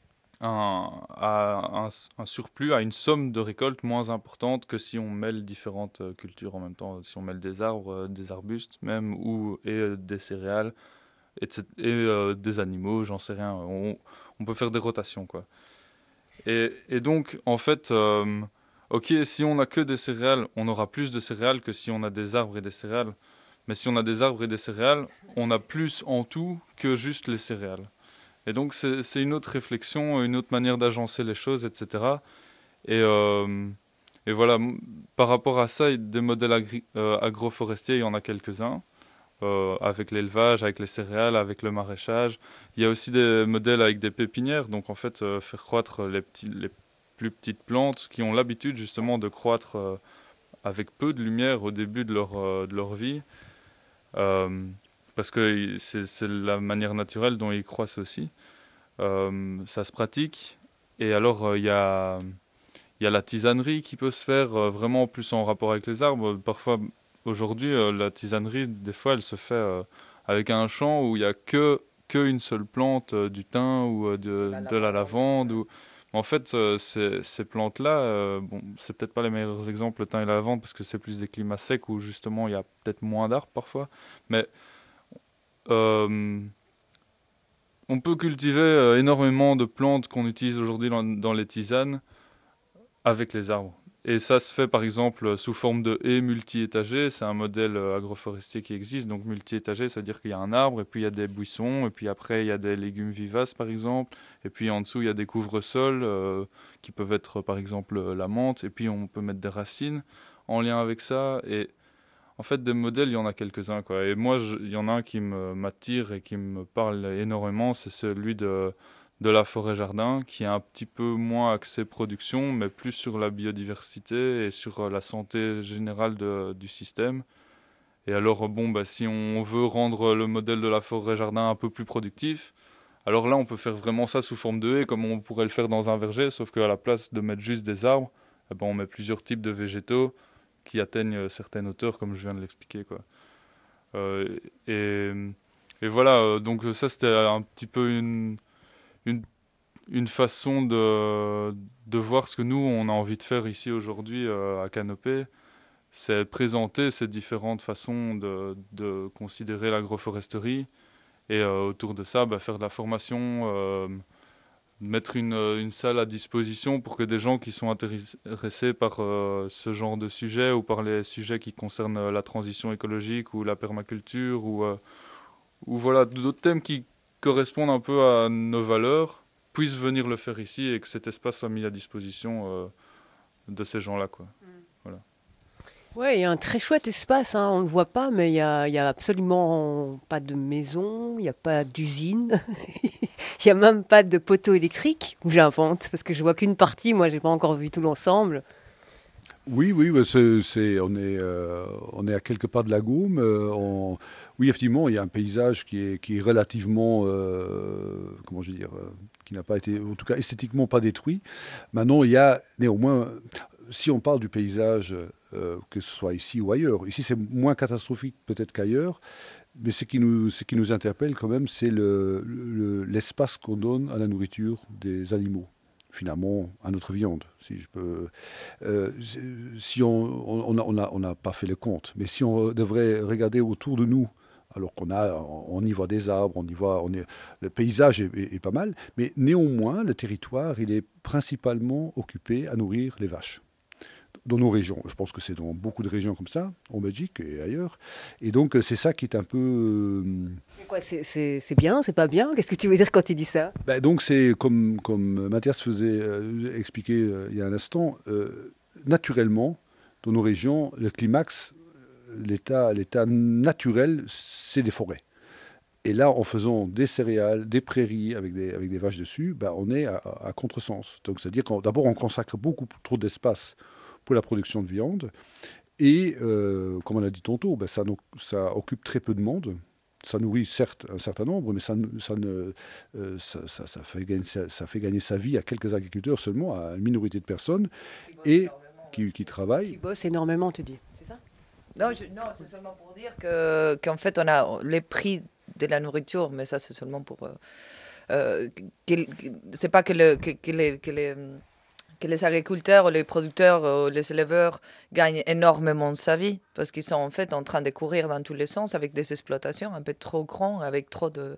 Speaker 5: un surplus, à une somme de récolte moins importante que si on mêle différentes cultures en même temps. Si on mêle des arbres, des arbustes même, et des céréales. et des animaux, j'en sais rien. On peut faire des rotations, quoi. Et donc, en fait, ok, si on n'a que des céréales, on aura plus de céréales que si on a des arbres et des céréales. Mais si on a des arbres et des céréales, on a plus en tout que juste les céréales. Et donc, c'est une autre réflexion, une autre manière d'agencer les choses, etc. Et voilà, par rapport à ça, des modèles agroforestiers, il y en a quelques-uns, avec l'élevage, avec les céréales, avec le maraîchage. Il y a aussi des modèles avec des pépinières, donc en fait, faire croître les plus petites plantes qui ont l'habitude justement de croître avec peu de lumière au début de leur vie, parce que c'est la manière naturelle dont ils croissent aussi. Ça se pratique. Et alors, il y a la tisanerie qui peut se faire vraiment plus en rapport avec les arbres. Parfois, aujourd'hui, la tisanerie, des fois, elle se fait avec un champ où il n'y a que une seule plante, du thym ou de la lavande. En fait, ces plantes-là, bon, c'est peut-être pas les meilleurs exemples, le thym et la lavande, parce que c'est plus des climats secs où justement il y a peut-être moins d'arbres parfois. Mais euh, on peut cultiver énormément de plantes qu'on utilise aujourd'hui dans les tisanes avec les arbres. Et ça se fait par exemple sous forme de haies multi-étagées. C'est un modèle agroforestier qui existe. Donc multi-étagé, c'est-à-dire qu'il y a un arbre, et puis il y a des buissons, et puis après il y a des légumes vivaces par exemple, et puis en dessous il y a des couvre-sols qui peuvent être par exemple la menthe, et puis on peut mettre des racines en lien avec ça. Et en fait, des modèles, il y en a quelques-uns, quoi. Et moi, il y en a un qui m'attire et qui me parle énormément, c'est celui de la forêt-jardin, qui est un petit peu moins axé production, mais plus sur la biodiversité et sur la santé générale du système. Et alors, bon, bah, si on veut rendre le modèle de la forêt-jardin un peu plus productif, alors là, on peut faire vraiment ça sous forme de haies, comme on pourrait le faire dans un verger, sauf qu'à la place de mettre juste des arbres, eh ben, on met plusieurs types de végétaux qui atteignent certaines hauteurs, comme je viens de l'expliquer, quoi. Euh, et, et voilà, donc ça, c'était un petit peu une, une façon de voir ce que nous, on a envie de faire ici aujourd'hui à Canopée. C'est présenter ces différentes façons de considérer l'agroforesterie. Et autour de ça, bah, faire de la formation, mettre une salle à disposition pour que des gens qui sont intéressés par ce genre de sujet ou par les sujets qui concernent la transition écologique ou la permaculture ou voilà, d'autres thèmes qui correspondent un peu à nos valeurs puissent venir le faire ici et que cet espace soit mis à disposition de ces gens-là, quoi. Voilà.
Speaker 3: Ouais, il y a un très chouette espace, hein, on ne le voit pas, mais il y a absolument pas de maison, il n'y a pas d'usine, il n'y a même pas de poteau électrique, ou j'invente, parce que je vois qu'une partie, moi j'ai pas encore vu tout l'ensemble.
Speaker 1: Oui, oui, bah, on est à quelques pas de la Gaume. Oui, effectivement, il y a un paysage qui est relativement, comment je veux dire, qui n'a pas été, en tout cas esthétiquement pas détruit. Maintenant, il y a néanmoins, si on parle du paysage, que ce soit ici ou ailleurs, ici c'est moins catastrophique peut-être qu'ailleurs, mais ce qui nous interpelle quand même, c'est l'espace qu'on donne à la nourriture des animaux. Finalement, à notre viande, si je peux. Si on n'a pas fait le compte, mais si on devrait regarder autour de nous, alors on y voit des arbres, le paysage est pas mal, mais néanmoins, le territoire, il est principalement occupé à nourrir les vaches. Dans nos régions, je pense que c'est dans beaucoup de régions comme ça, en Belgique et ailleurs. Et donc, c'est ça qui est un peu.
Speaker 3: Quoi, c'est bien, c'est pas bien? Qu'est-ce que tu veux dire quand tu dis ça?
Speaker 1: Ben donc, c'est comme Mathias faisait expliquer il y a un instant, naturellement, dans nos régions, le climax, l'état naturel, c'est des forêts. Et là, en faisant des céréales, des prairies avec des vaches dessus, ben, on est à contresens. Donc, c'est-à-dire qu'on d'abord, on consacre beaucoup trop d'espace pour la production de viande. Et, comme on a dit tantôt, ben, ça occupe très peu de monde. Ça nourrit certes un certain nombre, mais ça fait gagner sa vie à quelques agriculteurs seulement, à une minorité de personnes, et qui travaillent.
Speaker 3: Qui bossent énormément, tu dis, c'est ça?
Speaker 4: Non, c'est seulement pour dire qu'en fait, on a les prix de la nourriture, mais ça, c'est seulement pour... c'est pas que que les agriculteurs, les producteurs, les éleveurs gagnent énormément de sa vie parce qu'ils sont en fait en train de courir dans tous les sens avec des exploitations un peu trop grandes, avec trop de...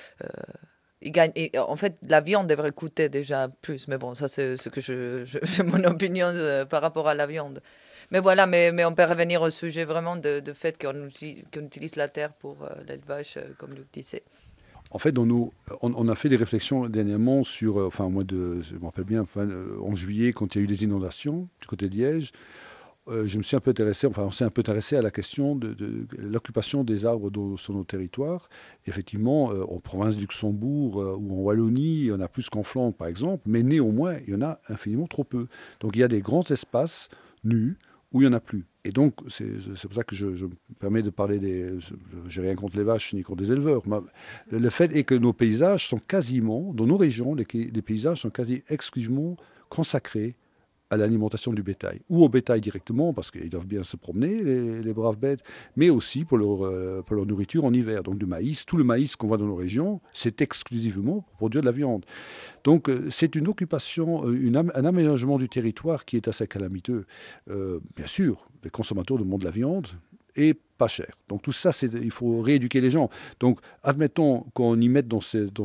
Speaker 4: ils gagnent, et en fait, la viande devrait coûter déjà plus. Mais bon, ça, c'est ce que j'ai mon opinion par rapport à la viande. Mais voilà, mais on peut revenir au sujet vraiment de fait qu'on utilise la terre pour l'élevage, comme Luc disait.
Speaker 1: En fait, on a fait des réflexions dernièrement sur, au mois de, je me rappelle bien, en juillet, quand il y a eu les inondations du côté de Liège, je me suis un peu intéressé, on s'est un peu intéressé à la question de l'occupation des arbres sur nos territoires. Effectivement, en province du Luxembourg ou en Wallonie, il y en a plus qu'en Flandre, par exemple, mais néanmoins, il y en a infiniment trop peu. Donc il y a des grands espaces nus où il n'y en a plus. Et donc, c'est pour ça que je me permets de parler je n'ai rien contre les vaches ni contre les éleveurs. Le fait est que nos paysages sont quasiment, dans nos régions, les paysages sont quasi exclusivement consacrés à l'alimentation du bétail, ou au bétail directement, parce qu'ils doivent bien se promener, les braves bêtes, mais aussi pour leur nourriture en hiver. Donc du maïs, tout le maïs qu'on voit dans nos régions, c'est exclusivement pour produire de la viande. Donc c'est une occupation, un aménagement du territoire qui est assez calamiteux. Bien sûr, les consommateurs demandent de la viande, et pas cher. Donc tout ça, il faut rééduquer les gens. Donc admettons qu'on y mette dans cette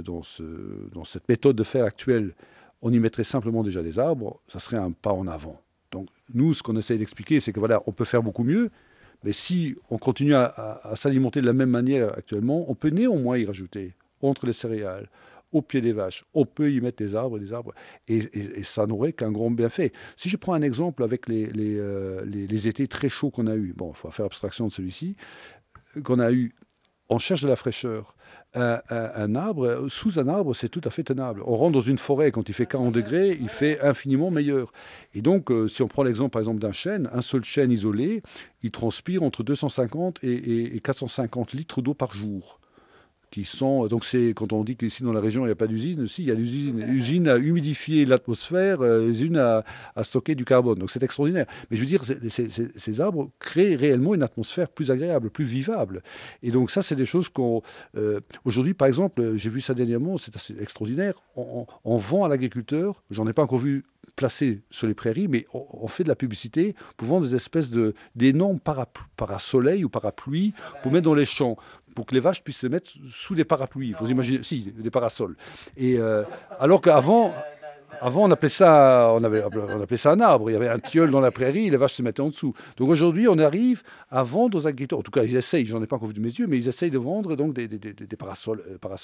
Speaker 1: méthode de faire actuelle, on y mettrait simplement déjà des arbres, ça serait un pas en avant. Donc nous, ce qu'on essaie d'expliquer, c'est que voilà, on peut faire beaucoup mieux, mais si on continue à s'alimenter de la même manière actuellement, on peut néanmoins y rajouter, entre les céréales, au pied des vaches, on peut y mettre des arbres, et ça n'aurait qu'un grand bienfait. Si je prends un exemple avec les étés très chauds qu'on a eus, bon, il faut faire abstraction de celui-ci, qu'on a eu, on cherche de la fraîcheur. Un arbre, sous un arbre, c'est tout à fait tenable. On rentre dans une forêt, quand il fait 40 degrés, il fait infiniment meilleur. Et donc, si on prend l'exemple, par exemple, d'un chêne, un seul chêne isolé, il transpire entre 250 et 450 litres d'eau par jour. Donc c'est quand on dit qu'ici dans la région il n'y a pas d'usine, aussi il y a usine à humidifier l'atmosphère, usine à stocker du carbone. Donc c'est extraordinaire. Mais je veux dire, ces arbres créent réellement une atmosphère plus agréable, plus vivable. Et donc ça, c'est des choses aujourd'hui, par exemple, j'ai vu ça dernièrement, c'est assez extraordinaire. On vend à l'agriculteur, j'en ai pas encore vu placé sur les prairies, mais on fait de la publicité pour vendre des espèces d'énormes parasoleils ou parapluies pour mettre dans les champs, pour que les vaches puissent se mettre sous des parapluies. Il faut imaginer, des parasols. Et alors qu'avant, on appelait ça un arbre. Il y avait un tilleul dans la prairie, les vaches se mettaient en dessous. Donc aujourd'hui, on arrive à vendre aux agriculteurs. En tout cas, ils essayent. J'en ai pas encore vu de mes yeux, mais ils essayent de vendre donc des parasols.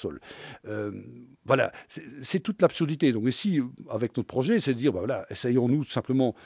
Speaker 1: Voilà, c'est toute l'absurdité. Donc ici, avec notre projet, c'est de dire, voilà, essayons-nous tout simplement.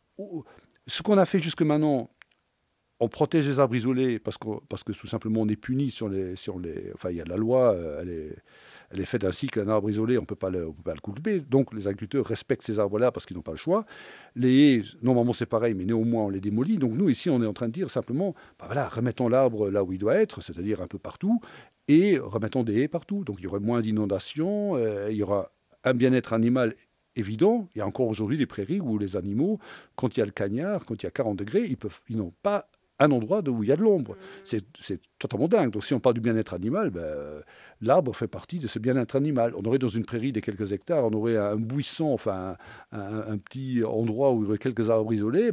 Speaker 1: Ce qu'on a fait jusque maintenant. On protège les arbres isolés parce que tout simplement on est puni il y a la loi, elle est faite ainsi qu'un arbre isolé, on ne peut pas le couper. Donc les agriculteurs respectent ces arbres-là parce qu'ils n'ont pas le choix. Les haies, normalement c'est pareil, mais néanmoins on les démolit. Donc nous ici on est en train de dire simplement, remettons l'arbre là où il doit être, c'est-à-dire un peu partout, et remettons des haies partout. Donc il y aura moins d'inondations, il y aura un bien-être animal évident. Il y a encore aujourd'hui des prairies où les animaux, quand il y a le cagnard, quand il y a 40 degrés, ils n'ont pas un endroit où il y a de l'ombre. C'est totalement dingue. Donc si on parle du bien-être animal, l'arbre fait partie de ce bien-être animal. On aurait dans une prairie de quelques hectares, on aurait un buisson, un petit endroit où il y aurait quelques arbres isolés,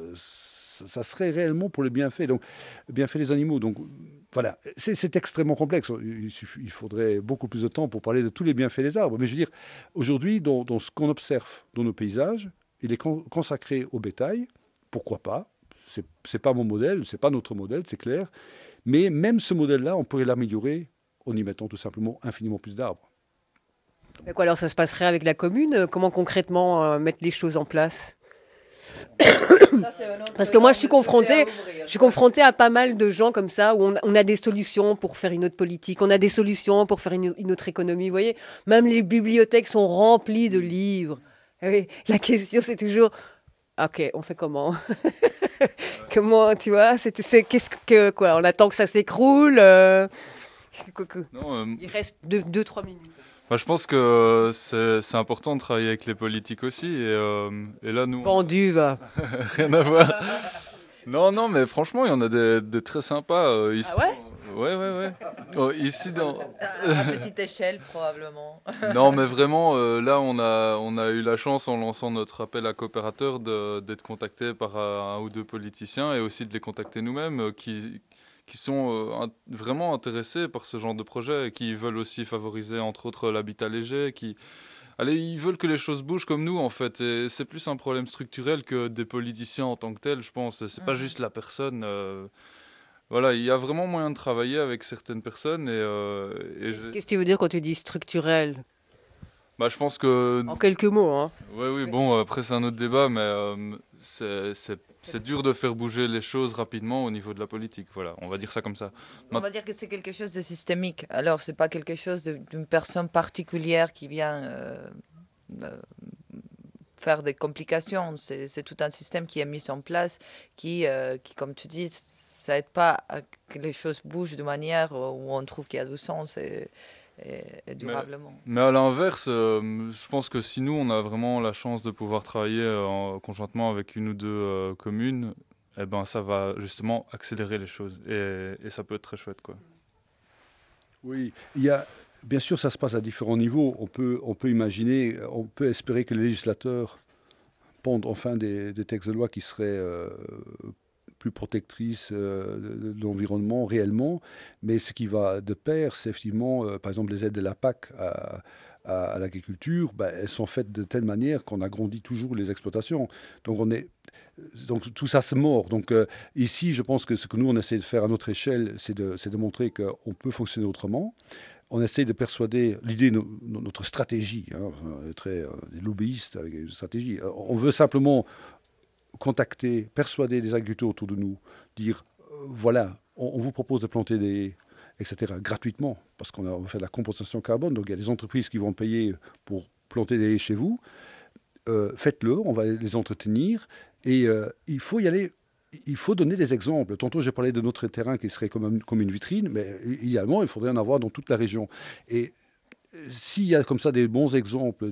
Speaker 1: ça serait réellement pour le bienfait. Donc, le bienfait des animaux. Donc voilà, c'est extrêmement complexe. Il faudrait beaucoup plus de temps pour parler de tous les bienfaits des arbres. Mais je veux dire, aujourd'hui, dans ce qu'on observe dans nos paysages, il est consacré au bétail. Pourquoi pas ? C'est pas mon modèle, c'est pas notre modèle, c'est clair. Mais même ce modèle-là, on pourrait l'améliorer en y mettant tout simplement infiniment plus d'arbres.
Speaker 3: Mais quoi, alors ça se passerait avec la commune ? Comment concrètement mettre les choses en place ? Parce que moi, je suis confrontée à pas mal de gens comme ça, où on a des solutions pour faire une autre politique, on a des solutions pour faire une autre économie. Vous voyez, même les bibliothèques sont remplies de livres. Et la question, c'est toujours, ok, on fait comment ? Comment, tu vois, qu'est-ce que quoi ? On attend que ça s'écroule.
Speaker 5: Non,
Speaker 3: il reste 2-3 minutes.
Speaker 5: Je pense que c'est important de travailler avec les politiques aussi. Et là, nous...
Speaker 3: Vendu, va.
Speaker 5: Rien à voir. Non, mais franchement, il y en a des très sympas ici.
Speaker 3: Ah ouais ?
Speaker 5: Ouais. Oh, ici,
Speaker 4: À petite échelle, probablement.
Speaker 5: Non, mais vraiment, là, on a eu la chance, en lançant notre appel à coopérateurs, d'être contactés par un ou deux politiciens et aussi de les contacter nous-mêmes, qui sont vraiment intéressés par ce genre de projet, et qui veulent aussi favoriser, entre autres, l'habitat léger, Allez, ils veulent que les choses bougent comme nous, en fait. Et c'est plus un problème structurel que des politiciens en tant que tels, je pense. C'est pas juste la personne. Voilà, il y a vraiment moyen de travailler avec certaines personnes.
Speaker 3: Qu'est-ce que tu veux dire quand tu dis structurel?
Speaker 5: Bah, je pense que...
Speaker 3: En quelques mots, hein.
Speaker 5: Oui, bon, après, c'est un autre débat, mais c'est dur de faire bouger les choses rapidement au niveau de la politique. Voilà, on va dire ça comme ça.
Speaker 4: On va dire que c'est quelque chose de systémique. Alors, c'est pas quelque chose d'une personne particulière qui vient faire des complications. C'est tout un système qui est mis en place qui comme tu dis, ça aide pas à que les choses bougent de manière où on trouve qu'il y a du sens et durablement.
Speaker 5: Mais à l'inverse, je pense que si nous, on a vraiment la chance de pouvoir travailler conjointement avec une ou deux communes, eh ben, ça va justement accélérer les choses. Et ça peut être très chouette, quoi.
Speaker 1: Oui, bien sûr, ça se passe à différents niveaux. On peut imaginer, on peut espérer que les législateurs pondent enfin des textes de loi qui seraient plus protectrices de l'environnement réellement. Mais ce qui va de pair, c'est effectivement, par exemple, les aides de la PAC à l'agriculture, elles sont faites de telle manière qu'on agrandit toujours les exploitations. Donc tout ça se mord. Donc ici, je pense que ce que nous, on essaie de faire à notre échelle, c'est de montrer qu'on peut fonctionner autrement. On essaie de persuader, l'idée, notre stratégie, des lobbyistes avec une stratégie. On veut simplement contacter, persuader les agriculteurs autour de nous, dire, voilà, on vous propose de planter des haies, etc., gratuitement, parce qu'on va faire de la compensation carbone. Donc il y a des entreprises qui vont payer pour planter des haies chez vous. Faites-le, on va les entretenir. Et il faut y aller, il faut donner des exemples. Tantôt, j'ai parlé de notre terrain qui serait comme une vitrine, mais idéalement, il faudrait en avoir dans toute la région. Et s'il y a comme ça des bons exemples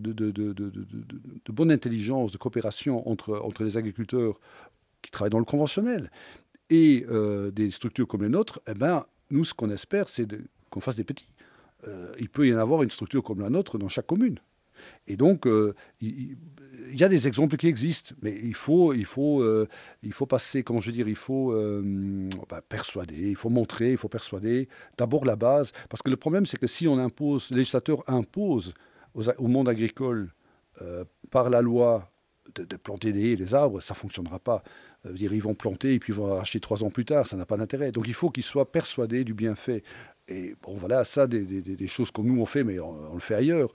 Speaker 1: de bonne intelligence, de coopération entre les agriculteurs qui travaillent dans le conventionnel et des structures comme les nôtres, eh ben, nous, ce qu'on espère, c'est qu'on fasse des petits. Il peut y en avoir une structure comme la nôtre dans chaque commune. Et donc, il y a des exemples qui existent, mais il faut passer, comment je veux dire, il faut persuader, il faut montrer, il faut persuader. D'abord la base, parce que le problème, c'est que si on impose, le législateur impose au monde agricole par la loi de planter des haies et des arbres, ça ne fonctionnera pas. Dire, ils vont planter et puis ils vont acheter 3 ans plus tard, ça n'a pas d'intérêt. Donc il faut qu'ils soient persuadés du bienfait. Et bon, voilà, ça, des choses comme nous on fait, mais on le fait ailleurs.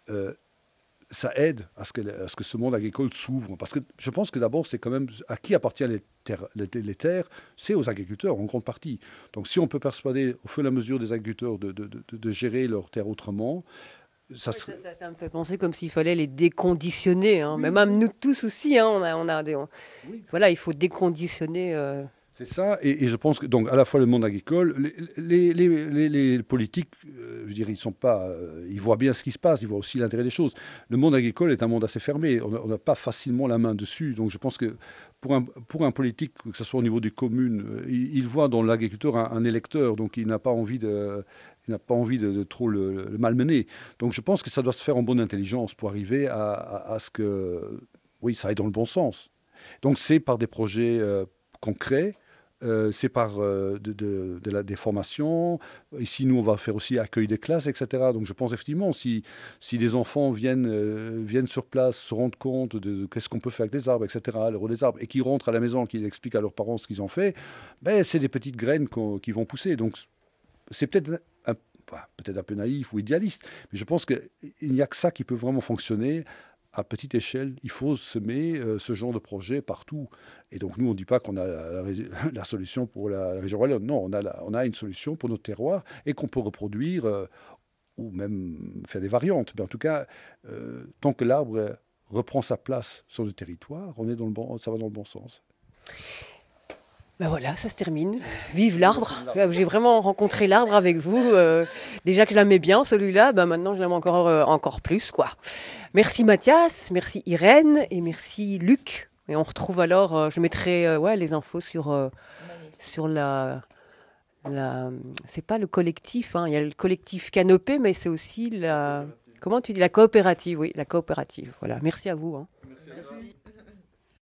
Speaker 1: Ça aide à ce que ce monde agricole s'ouvre. Parce que je pense que d'abord, c'est quand même à qui appartiennent les terres, c'est aux agriculteurs en grande partie. Donc si on peut persuader au fur et à mesure des agriculteurs de gérer leurs terres autrement, ça
Speaker 3: me fait penser comme s'il fallait les déconditionner. Hein. Oui. Mais même nous tous aussi, hein, oui. Voilà, il faut déconditionner.
Speaker 1: C'est ça, et je pense que donc à la fois le monde agricole, les politiques, je veux dire, ils voient bien ce qui se passe, ils voient aussi l'intérêt des choses. Le monde agricole est un monde assez fermé, on n'a pas facilement la main dessus, donc je pense que pour un politique, que ce soit au niveau des communes, il voit dans l'agriculteur un électeur, donc il n'a pas envie de trop le malmener. Donc je pense que ça doit se faire en bonne intelligence pour arriver à ce que, oui, ça aille dans le bon sens. Donc c'est par des projets concrets. C'est par des formations. Ici, nous, on va faire aussi accueil des classes, etc. Donc, je pense effectivement, si des enfants viennent sur place, se rendent compte de qu'est-ce qu'on peut faire avec des arbres, etc., le rôle des arbres, et qui rentrent à la maison, qui expliquent à leurs parents ce qu'ils ont fait, c'est des petites graines qui vont pousser. Donc, c'est peut-être un peu naïf ou idéaliste, mais je pense qu'il n'y a que ça qui peut vraiment fonctionner. À petite échelle, il faut semer ce genre de projet partout. Et donc, nous, on ne dit pas qu'on a la solution pour la région wallonne. Non, on a une solution pour notre terroir et qu'on peut reproduire ou même faire des variantes. Mais en tout cas, tant que l'arbre reprend sa place sur le territoire, ça va dans le bon sens.
Speaker 3: Ben voilà, ça se termine. Vive l'arbre. J'ai vraiment rencontré l'arbre avec vous. Déjà que je l'aimais bien, celui-là, maintenant je l'aime encore plus, quoi. Merci Mathias, merci Irène et merci Luc. Et on retrouve alors, je mettrai les infos sur la c'est pas le collectif, hein. Il y a le collectif Canopée, mais c'est aussi comment tu dis, la coopérative, oui, la coopérative. Voilà, merci à vous. Hein.
Speaker 5: Merci.